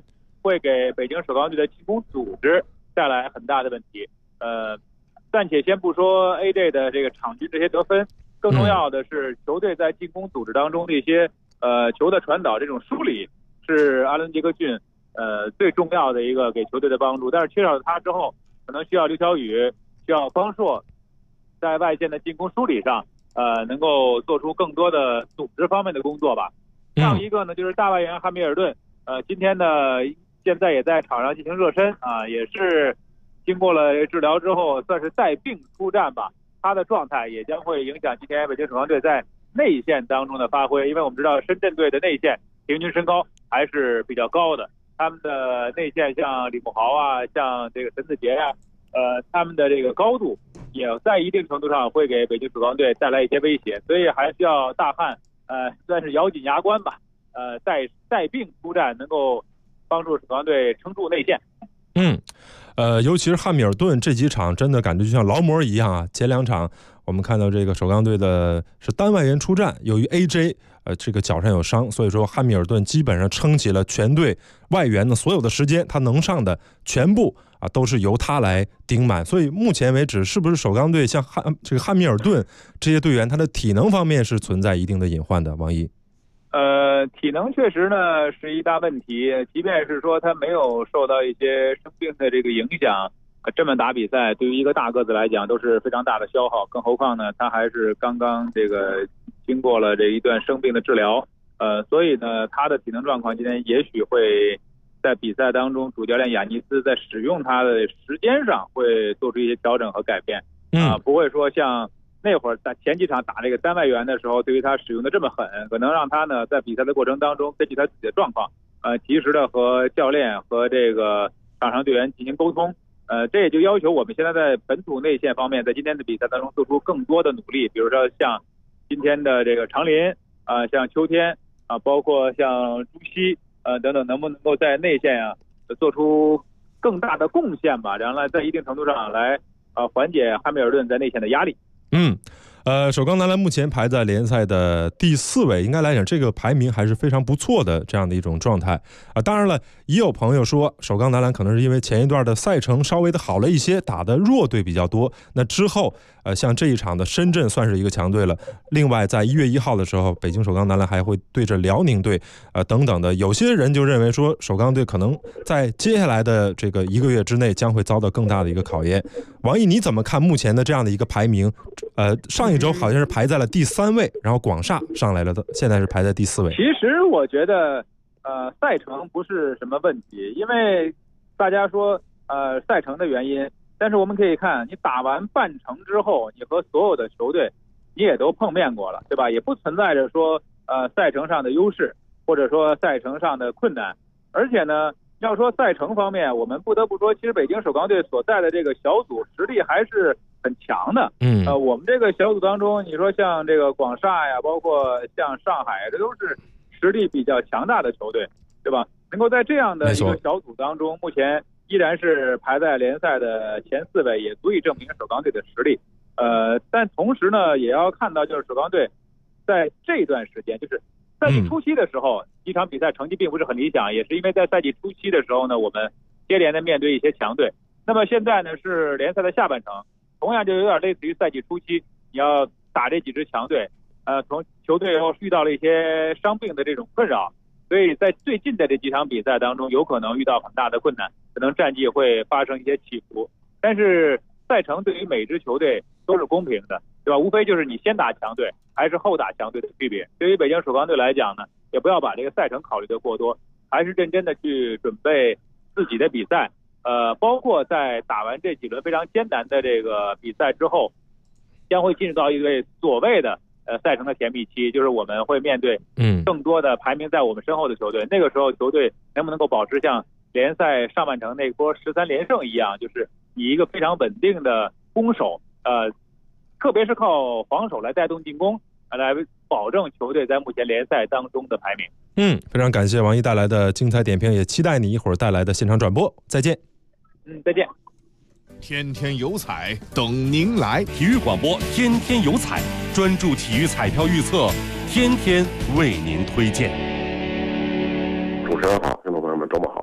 会给北京首钢队的进攻组织带来很大的问题。暂且先不说 AJ 的这个场均这些得分，更重要的是球队在进攻组织当中的一些球的传导这种梳理，是阿伦杰克逊最重要的一个给球队的帮助。但是缺少了他之后，可能需要刘晓宇、需要方硕在外线的进攻梳理上，能够做出更多的组织方面的工作吧。上一个呢就是大外援汉密尔顿，今天呢现在也在场上进行热身啊，也是经过了治疗之后算是带病出战吧。他的状态也将会影响今天北京首钢队在内线当中的发挥，因为我们知道深圳队的内线平均身高还是比较高的，他们的内线像李慕豪啊，像这个陈子杰啊，他们的这个高度也在一定程度上会给北京首钢队带来一些威胁，所以还需要大汉算是咬紧牙关吧，带病出战，能够帮助首钢队撑住内线。 尤其是汉密尔顿这几场真的感觉就像劳模一样啊。前2场我们看到这个首钢队的是单外援出战，由于 AJ 这个脚上有伤，所以说汉密尔顿基本上撑起了全队外援的所有的时间，他能上的全部都是由他来顶满。所以目前为止，是不是首钢队像汉密尔顿这些队员，他的体能方面是存在一定的隐患的？王毅。 体能确实呢是一大问题，即便是说他没有受到一些生病的这个影响，这么打比赛对于一个大个子来讲都是非常大的消耗，更何况呢他还是刚刚这个经过了这一段生病的治疗，所以呢他的体能状况今天也许会在比赛当中主教练雅尼斯在使用他的时间上会做出一些调整和改变，不会说像那会儿在前几场打这个单外援的时候，对于他使用的这么狠，可能让他呢在比赛的过程当中根据他自己的状况，及时的和教练和这个场上队员进行沟通，这也就要求我们现在在本土内线方面，在今天的比赛当中做出更多的努力，比如说像今天的这个长林像秋天包括像朱熹等等，能不能够在内线做出更大的贡献吧，然后呢在一定程度上来缓解汉密尔顿在内线的压力。 首钢男篮目前排在联赛的第4位，应该来讲这个排名还是非常不错的这样的一种状态当然了，也有朋友说首钢男篮可能是因为前一段的赛程稍微的好了一些，打的弱队比较多，那之后像这一场的深圳算是一个强队了，另外在1月1号的时候，北京首钢男篮还会对着辽宁队等等的，有些人就认为说首钢队可能在接下来的这个1个月之内将会遭到更大的一个考验。王毅，你怎么看目前的这样的一个排名？上一周好像是排在了第3位，然后广厦上来了的，现在是排在第4位。 其实我觉得赛程不是什么问题，因为大家说赛程的原因，但是我们可以看你打完半程之后，你和所有的球队你也都碰面过了，对吧？也不存在着说赛程上的优势或者说赛程上的困难。而且呢要说赛程方面，我们不得不说其实北京首钢队所在的这个小组实力还是很强的。我们这个小组当中，你说像这个广厦呀，包括像上海，这都是实力比较强大的球队，对吧？能够在这样的一个小组当中，目前依然是排在联赛的前4位，也足以证明首钢队的实力。但同时呢，也要看到就是首钢队在这段时间，就是赛季初期的时候，几场比赛成绩并不是很理想，也是因为在赛季初期的时候呢，我们接连的面对一些强队。那么现在呢是联赛的下半程，同样就有点类似于赛季初期你要打这几支强队，从球队又遇到了一些伤病的这种困扰，所以在最近的这几场比赛当中有可能遇到很大的困难，可能战绩会发生一些起伏。但是赛程对于每支球队都是公平的，对吧？无非就是你先打强队还是后打强队的区别。对于北京首钢队来讲呢，也不要把这个赛程考虑的过多，还是认真的去准备自己的比赛。包括在打完这几轮非常艰难的这个比赛之后，将会进入到一个所谓的赛程的甜蜜期，就是我们会面对更多的排名在我们身后的球队。那个时候球队能不能够保持像联赛上半程那波13连胜一样，就是以一个非常稳定的攻守，特别是靠防守来带动进攻，来保证球队在目前联赛当中的排名。 非常感谢王毅带来的精彩点评，也期待你一会儿带来的现场转播。再见。 再见。 天天有彩等您来， 体育广播天天有彩，专注体育彩票预测，天天为您推荐。 主持人好，听众朋友们周末好。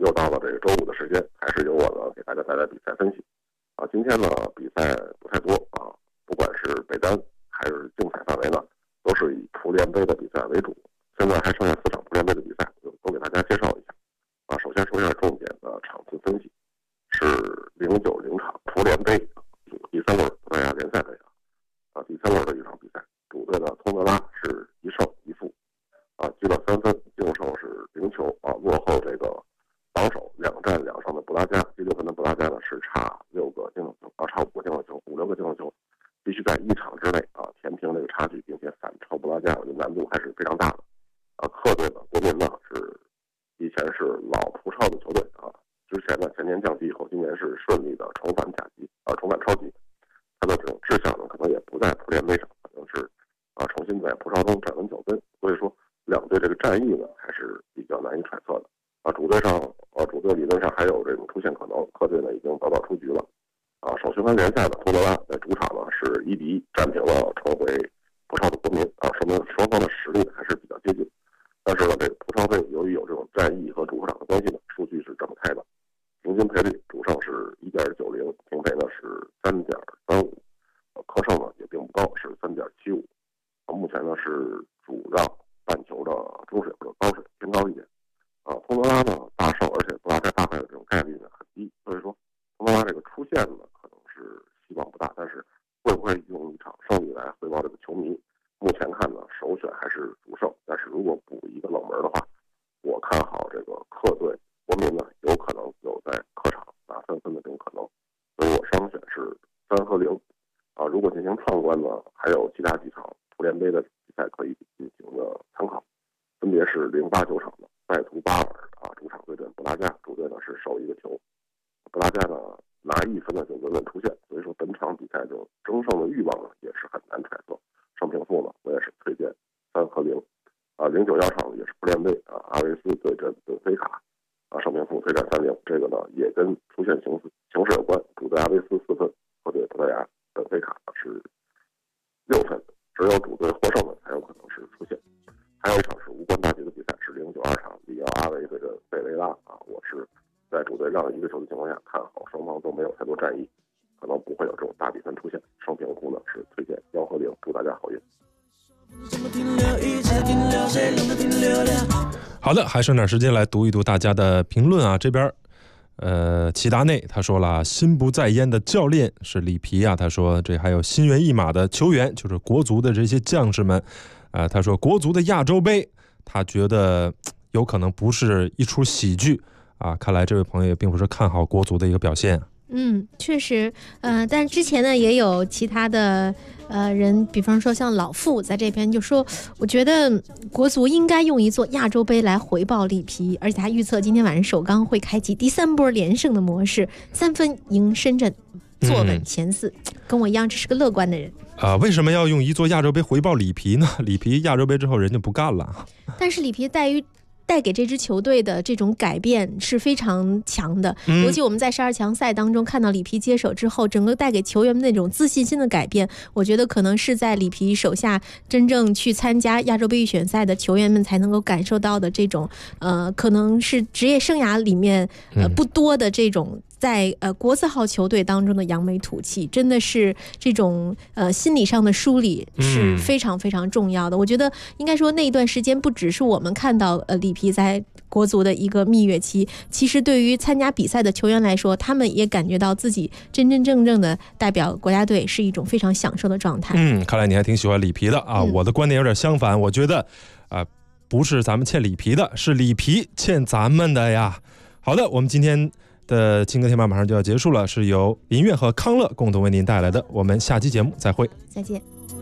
又到了这个周五的时间，还是由我呢给大家带来比赛分析。今天呢比赛不太多啊，不管是北单还是竞彩范围呢，都是以普联杯的比赛为主。现在还剩下4场普联杯的比赛，都给大家介绍一下。首先说一下重点的场次分析，是090场普联杯第3轮葡萄牙联赛杯第3轮的一场比赛，主队的通德拉是1胜1负积了3分，净胜是0球落后这个榜首2战2胜的布拉加，第6分的布拉加呢是差6个净胜球差5个净胜球，5、6个净胜球，必须在1场之内填平这个差距，并且反超布拉加，我觉得难度还是非常大的。客队的国民呢是以前是老葡超的球队之前呢前年降级以后，今年是顺利的重返甲级重返超级，他的这种志向呢可能也不在普联杯上，可能是重新在葡超中站稳脚跟，所以说两队这个战役呢还是比较难以揣测的主队理论上还有这种出线可能，客队呢已经早早出局了首循环联赛的通德拉在主场呢是1-1战平了重回葡超的国民说明双方的实力还是比较接近。但是呢，这个葡超队由于有这种战役和主场的关系呢，数据是这么开的：平均赔率主胜是1.90，平赔呢是3.35，客胜呢也并不高，是3.75。目前呢是主让半球的中水或者高水，偏高一点。通德拉呢大胜，而且布拉加大败的这种概率呢很低，所以说通德拉这个出线呢可能是希望不大，但是会不会用一场胜利来回报这个球迷？目前看呢，首选还是主胜，但是如果补一个冷门的话，我看好这个客队国民呢有可能有在客场拿3分的这种可能，所以我双选是3和0如果进行创观呢，还有其他几场普联杯的比赛可以进行的参考，分别是089场的拜图巴尔主场对阵布拉加，主队呢是守1个球，布拉加呢拿1分呢就稳稳出线，所以说本场比赛这种争胜的欲望呢也是很难揣测。胜平负呢，我也是推荐3和0091场也是普联杯阿维斯对阵本菲卡胜平负推荐3-0，这个呢也跟出线形势有关，主队阿维斯4分，客队葡萄牙本菲卡是6分，只有主队获胜的才有可能是出线。还有一场是无关大局的比赛，是092场里奥阿维对阵贝维拉我是在主队让1个球的情况下看好双方都没有太多战役，可能不会有这种大比分出现，胜平负呢是推荐1和0，祝大家好运。 好的，还剩点时间来读一读大家的评论这边齐达内他说了，心不在焉的教练是里皮他说这还有心猿意马的球员，就是国足的这些将士们他说国足的亚洲杯他觉得有可能不是一出喜剧看来这位朋友也并不是看好国足的一个表现。 确实，但之前呢也有其他的人，比方说像老傅在这边就说，我觉得国足应该用一座亚洲杯来回报里皮，而且他预测今天晚上首钢会开启第3波连胜的模式，3分赢深圳，坐稳前4。跟我一样，这是个乐观的人为什么要用一座亚洲杯回报里皮呢？里皮亚洲杯之后人就不干了， 但是里皮带给这支球队的这种改变是非常强的，尤其我们在12强赛当中看到里皮接手之后，整个带给球员们那种自信心的改变，我觉得可能是在里皮手下真正去参加亚洲杯预选赛的球员们才能够感受到的这种可能是职业生涯里面不多的这种在国字号球队当中的扬眉吐气，真的是这种心理上的梳理是非常非常重要的。我觉得应该说那一段时间不只是我们看到里皮在国足的一个蜜月期，其实对于参加比赛的球员来说，他们也感觉到自己真真正正的代表国家队是一种非常享受的状态。 看来你还挺喜欢里皮的我的观点有点相反，我觉得不是咱们欠里皮的，是里皮欠咱们的呀。好的，我们今天的轻歌天马马上就要结束了，是由林苑和康乐共同为您带来的，我们下期节目再会， 再见。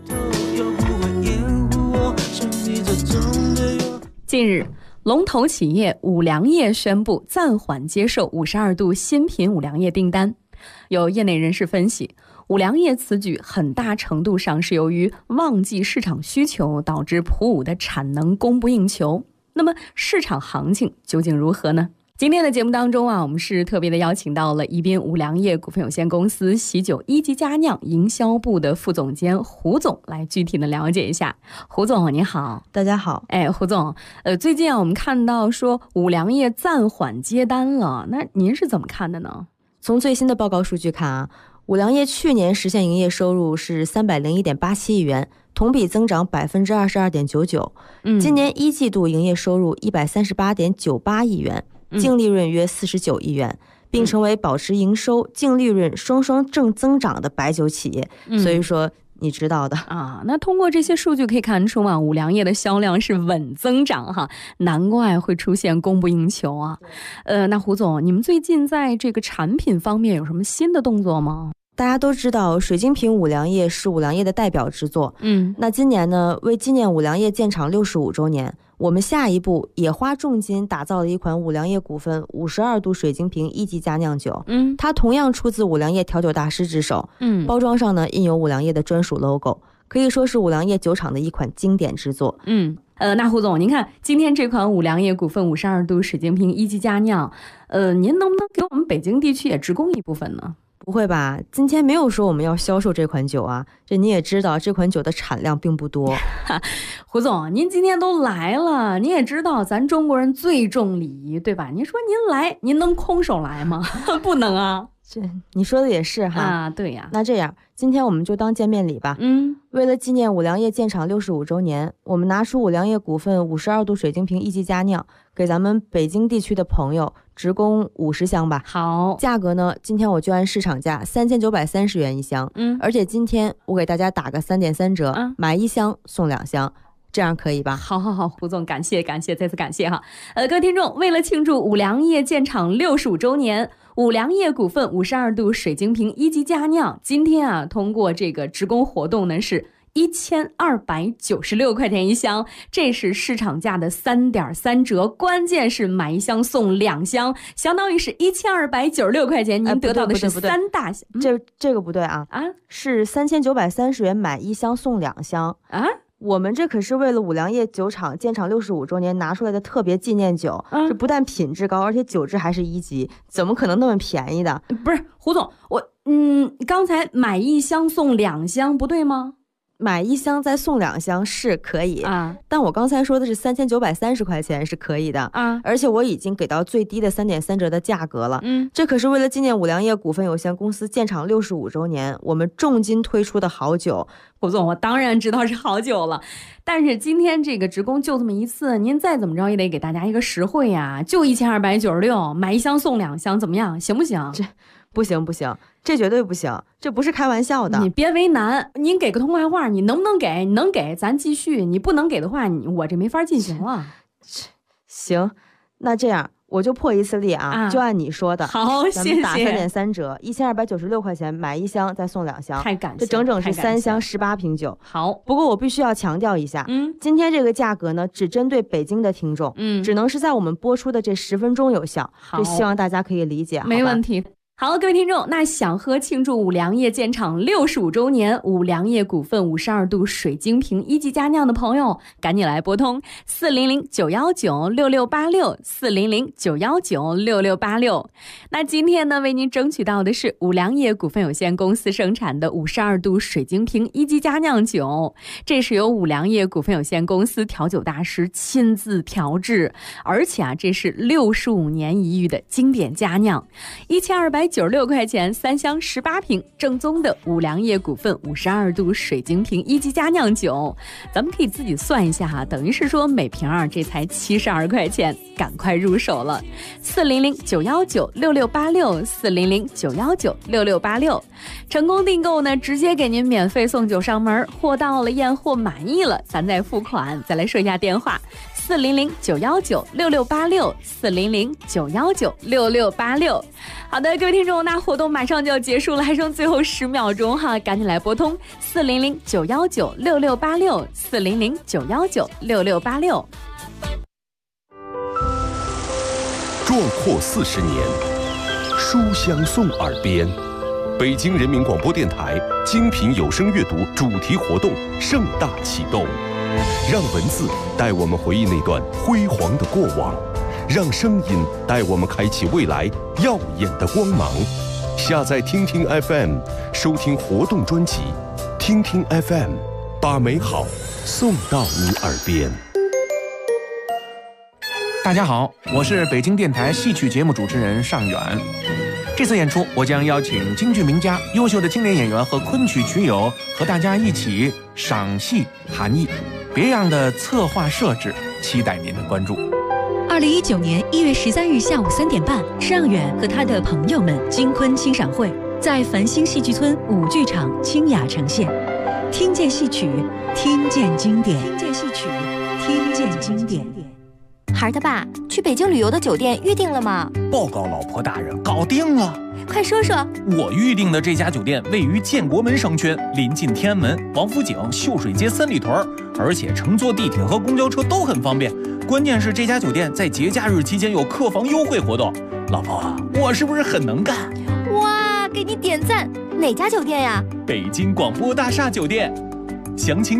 近日，龙头企业五粮液宣布暂缓接受52度新品五粮液订单。有业内人士分析，五粮液此举很大程度上是由于旺季市场需求导致普五的产能供不应求。那么市场行情究竟如何呢？ 今天的节目当中啊，我们是特别的邀请到了宜宾五粮液股份有限公司喜酒一级佳酿营销部的副总监胡总来具体的了解一下。胡总您好。 大家好。 胡总，最近啊我们看到说五粮液暂缓接单了，那您是怎么看的呢？ 从最新的报告数据看啊，五粮液去年实现营业收入是301.87亿元，同比增长22.99%。今年一季度营业收入138.98亿元，净利润约49亿元，并成为保持营收、净利润双双正增长的白酒企业。所以说你知道的啊。那通过这些数据可以看出啊，五粮液的销量是稳增长哈，难怪会出现供不应求啊。那胡总，你们最近在这个产品方面有什么新的动作吗？ 大家都知道水晶瓶五粮液是五粮液的代表之作。那今年呢，为纪念五粮液建厂65周年，我们下一步也花重金打造了一款五粮液股份52度水晶瓶一级佳酿酒。它同样出自五粮液调酒大师之手。包装上呢印有五粮液的专属 logo， 可以说是五粮液酒厂的一款经典之作。 那胡总，您看今天这款五粮液股份52度水晶瓶一级佳酿，您能不能给我们北京地区也直供一部分呢？ 不会吧，今天没有说我们要销售这款酒啊，这你也知道这款酒的产量并不多。 胡总，您今天都来了，您也知道咱中国人最重礼仪，对吧？您说您来，您能空手来吗？不能啊。 这你说的也是哈。 啊，对呀。 那这样今天我们就当见面礼吧。为了纪念五粮液建厂65周年，我们拿出五粮液股份52度水晶瓶一级佳酿，给咱们北京地区的朋友直供50箱吧。 好， 价格呢，今天我就按市场价3930元一箱。而且今天我给大家打个3.3折，买1箱送2箱。这样可以吧？ 好，胡总，感谢，再次感谢哈。各位听众，为了庆祝五粮液建厂65周年，五粮液股份52度水晶瓶一级佳酿，今天啊，通过这个直供活动呢是1296块钱一箱，这是市场价的3.3折，关键是买1箱送2箱，相当于是1296块钱，您得到的是3大箱。 这个不对啊，是3930元买1箱送2箱啊。我们这可是为了五粮液酒厂建厂65周年拿出来的特别纪念酒，这不但品质高，而且酒质还是1级，怎么可能那么便宜的？ 不是胡总，刚才买1箱送2箱不对吗？ 买1箱再送2箱是可以啊，但我刚才说的是3930块钱是可以的啊，而且我已经给到最低的3.3折的价格了。这可是为了纪念五粮液股份有限公司建厂65周年，我们重金推出的好酒。 胡总，我当然知道是好酒了，但是今天这个直供就这么一次，您再怎么着也得给大家一个实惠呀，就1296，买1箱送2箱，怎么样？行不行？ 这不行，这绝对不行，这不是开玩笑的。 你别为难，您给个痛快话，你能不能给？你能给咱继续，你不能给的话，我这没法进行了。 行，那这样我就破一次例啊，就按你说的。 好， 咱们打3.3折，1296块钱买1箱再送2箱， 太感谢， 这整整是3箱18瓶酒。 好， 不过我必须要强调一下，今天这个价格呢，只针对北京的听众，只能是在我们播出的这10分钟有效，这希望大家可以理解。 没问题。好，各位听众，那想喝庆祝五粮液建厂65周年五粮液股份52度水晶瓶一级佳酿的朋友，赶紧来拨通400-919-6686，400-919-6686。那今天呢，为您争取到的是五粮液股份有限公司生产的52度水晶瓶一级佳酿酒，这是由五粮液股份有限公司调酒大师亲自调制，而且啊，这是65年一遇的经典佳酿，1296块钱3箱18瓶，正宗的五粮液股份52度水晶瓶一级佳酿酒，咱们可以自己算一下哈，等于是说每瓶这才72块钱，赶快入手了。400-919-6686，400-919-6686，成功订购呢，直接给您免费送酒上门，货到了验货满意了，咱再付款。再来说一下电话：400-919-6686，400-919-6686。好的，各位听众，那活动马上就要结束了，还剩最后10秒钟哈，赶紧来拨通400-919-6686，400-919-6686。 壮阔40年，书香送耳边。北京人民广播电台精品有声阅读主题活动盛大启动，让文字带我们回忆那段辉煌的过往， 让声音带我们开启未来耀眼的光芒。下载听听 FM， 收听活动专辑。听听 FM， 把美好送到你耳边。 大家好，我是北京电台戏曲节目主持人尚远。这次演出，我将邀请京剧名家、优秀的青年演员和昆曲曲友和大家一起赏戏含艺，别样的策划设置，期待您的关注。 2019年1月13日下午3点半，尚远和他的朋友们京昆欣赏会在繁星戏剧村5剧场清雅呈现。听见戏曲，听见经典。听见戏曲，听见经典。 孩儿他爸，去北京旅游的酒店预定了吗？ 报告老婆大人，搞定了。 快说说。 我预定的这家酒店位于建国门商圈，临近天安门、王府井、秀水街三里屯，而且乘坐地铁和公交车都很方便。关键是这家酒店在节假日期间有客房优惠活动。老婆，我是不是很能干？ 哇，给你点赞！哪家酒店呀？ 北京广播大厦酒店。详情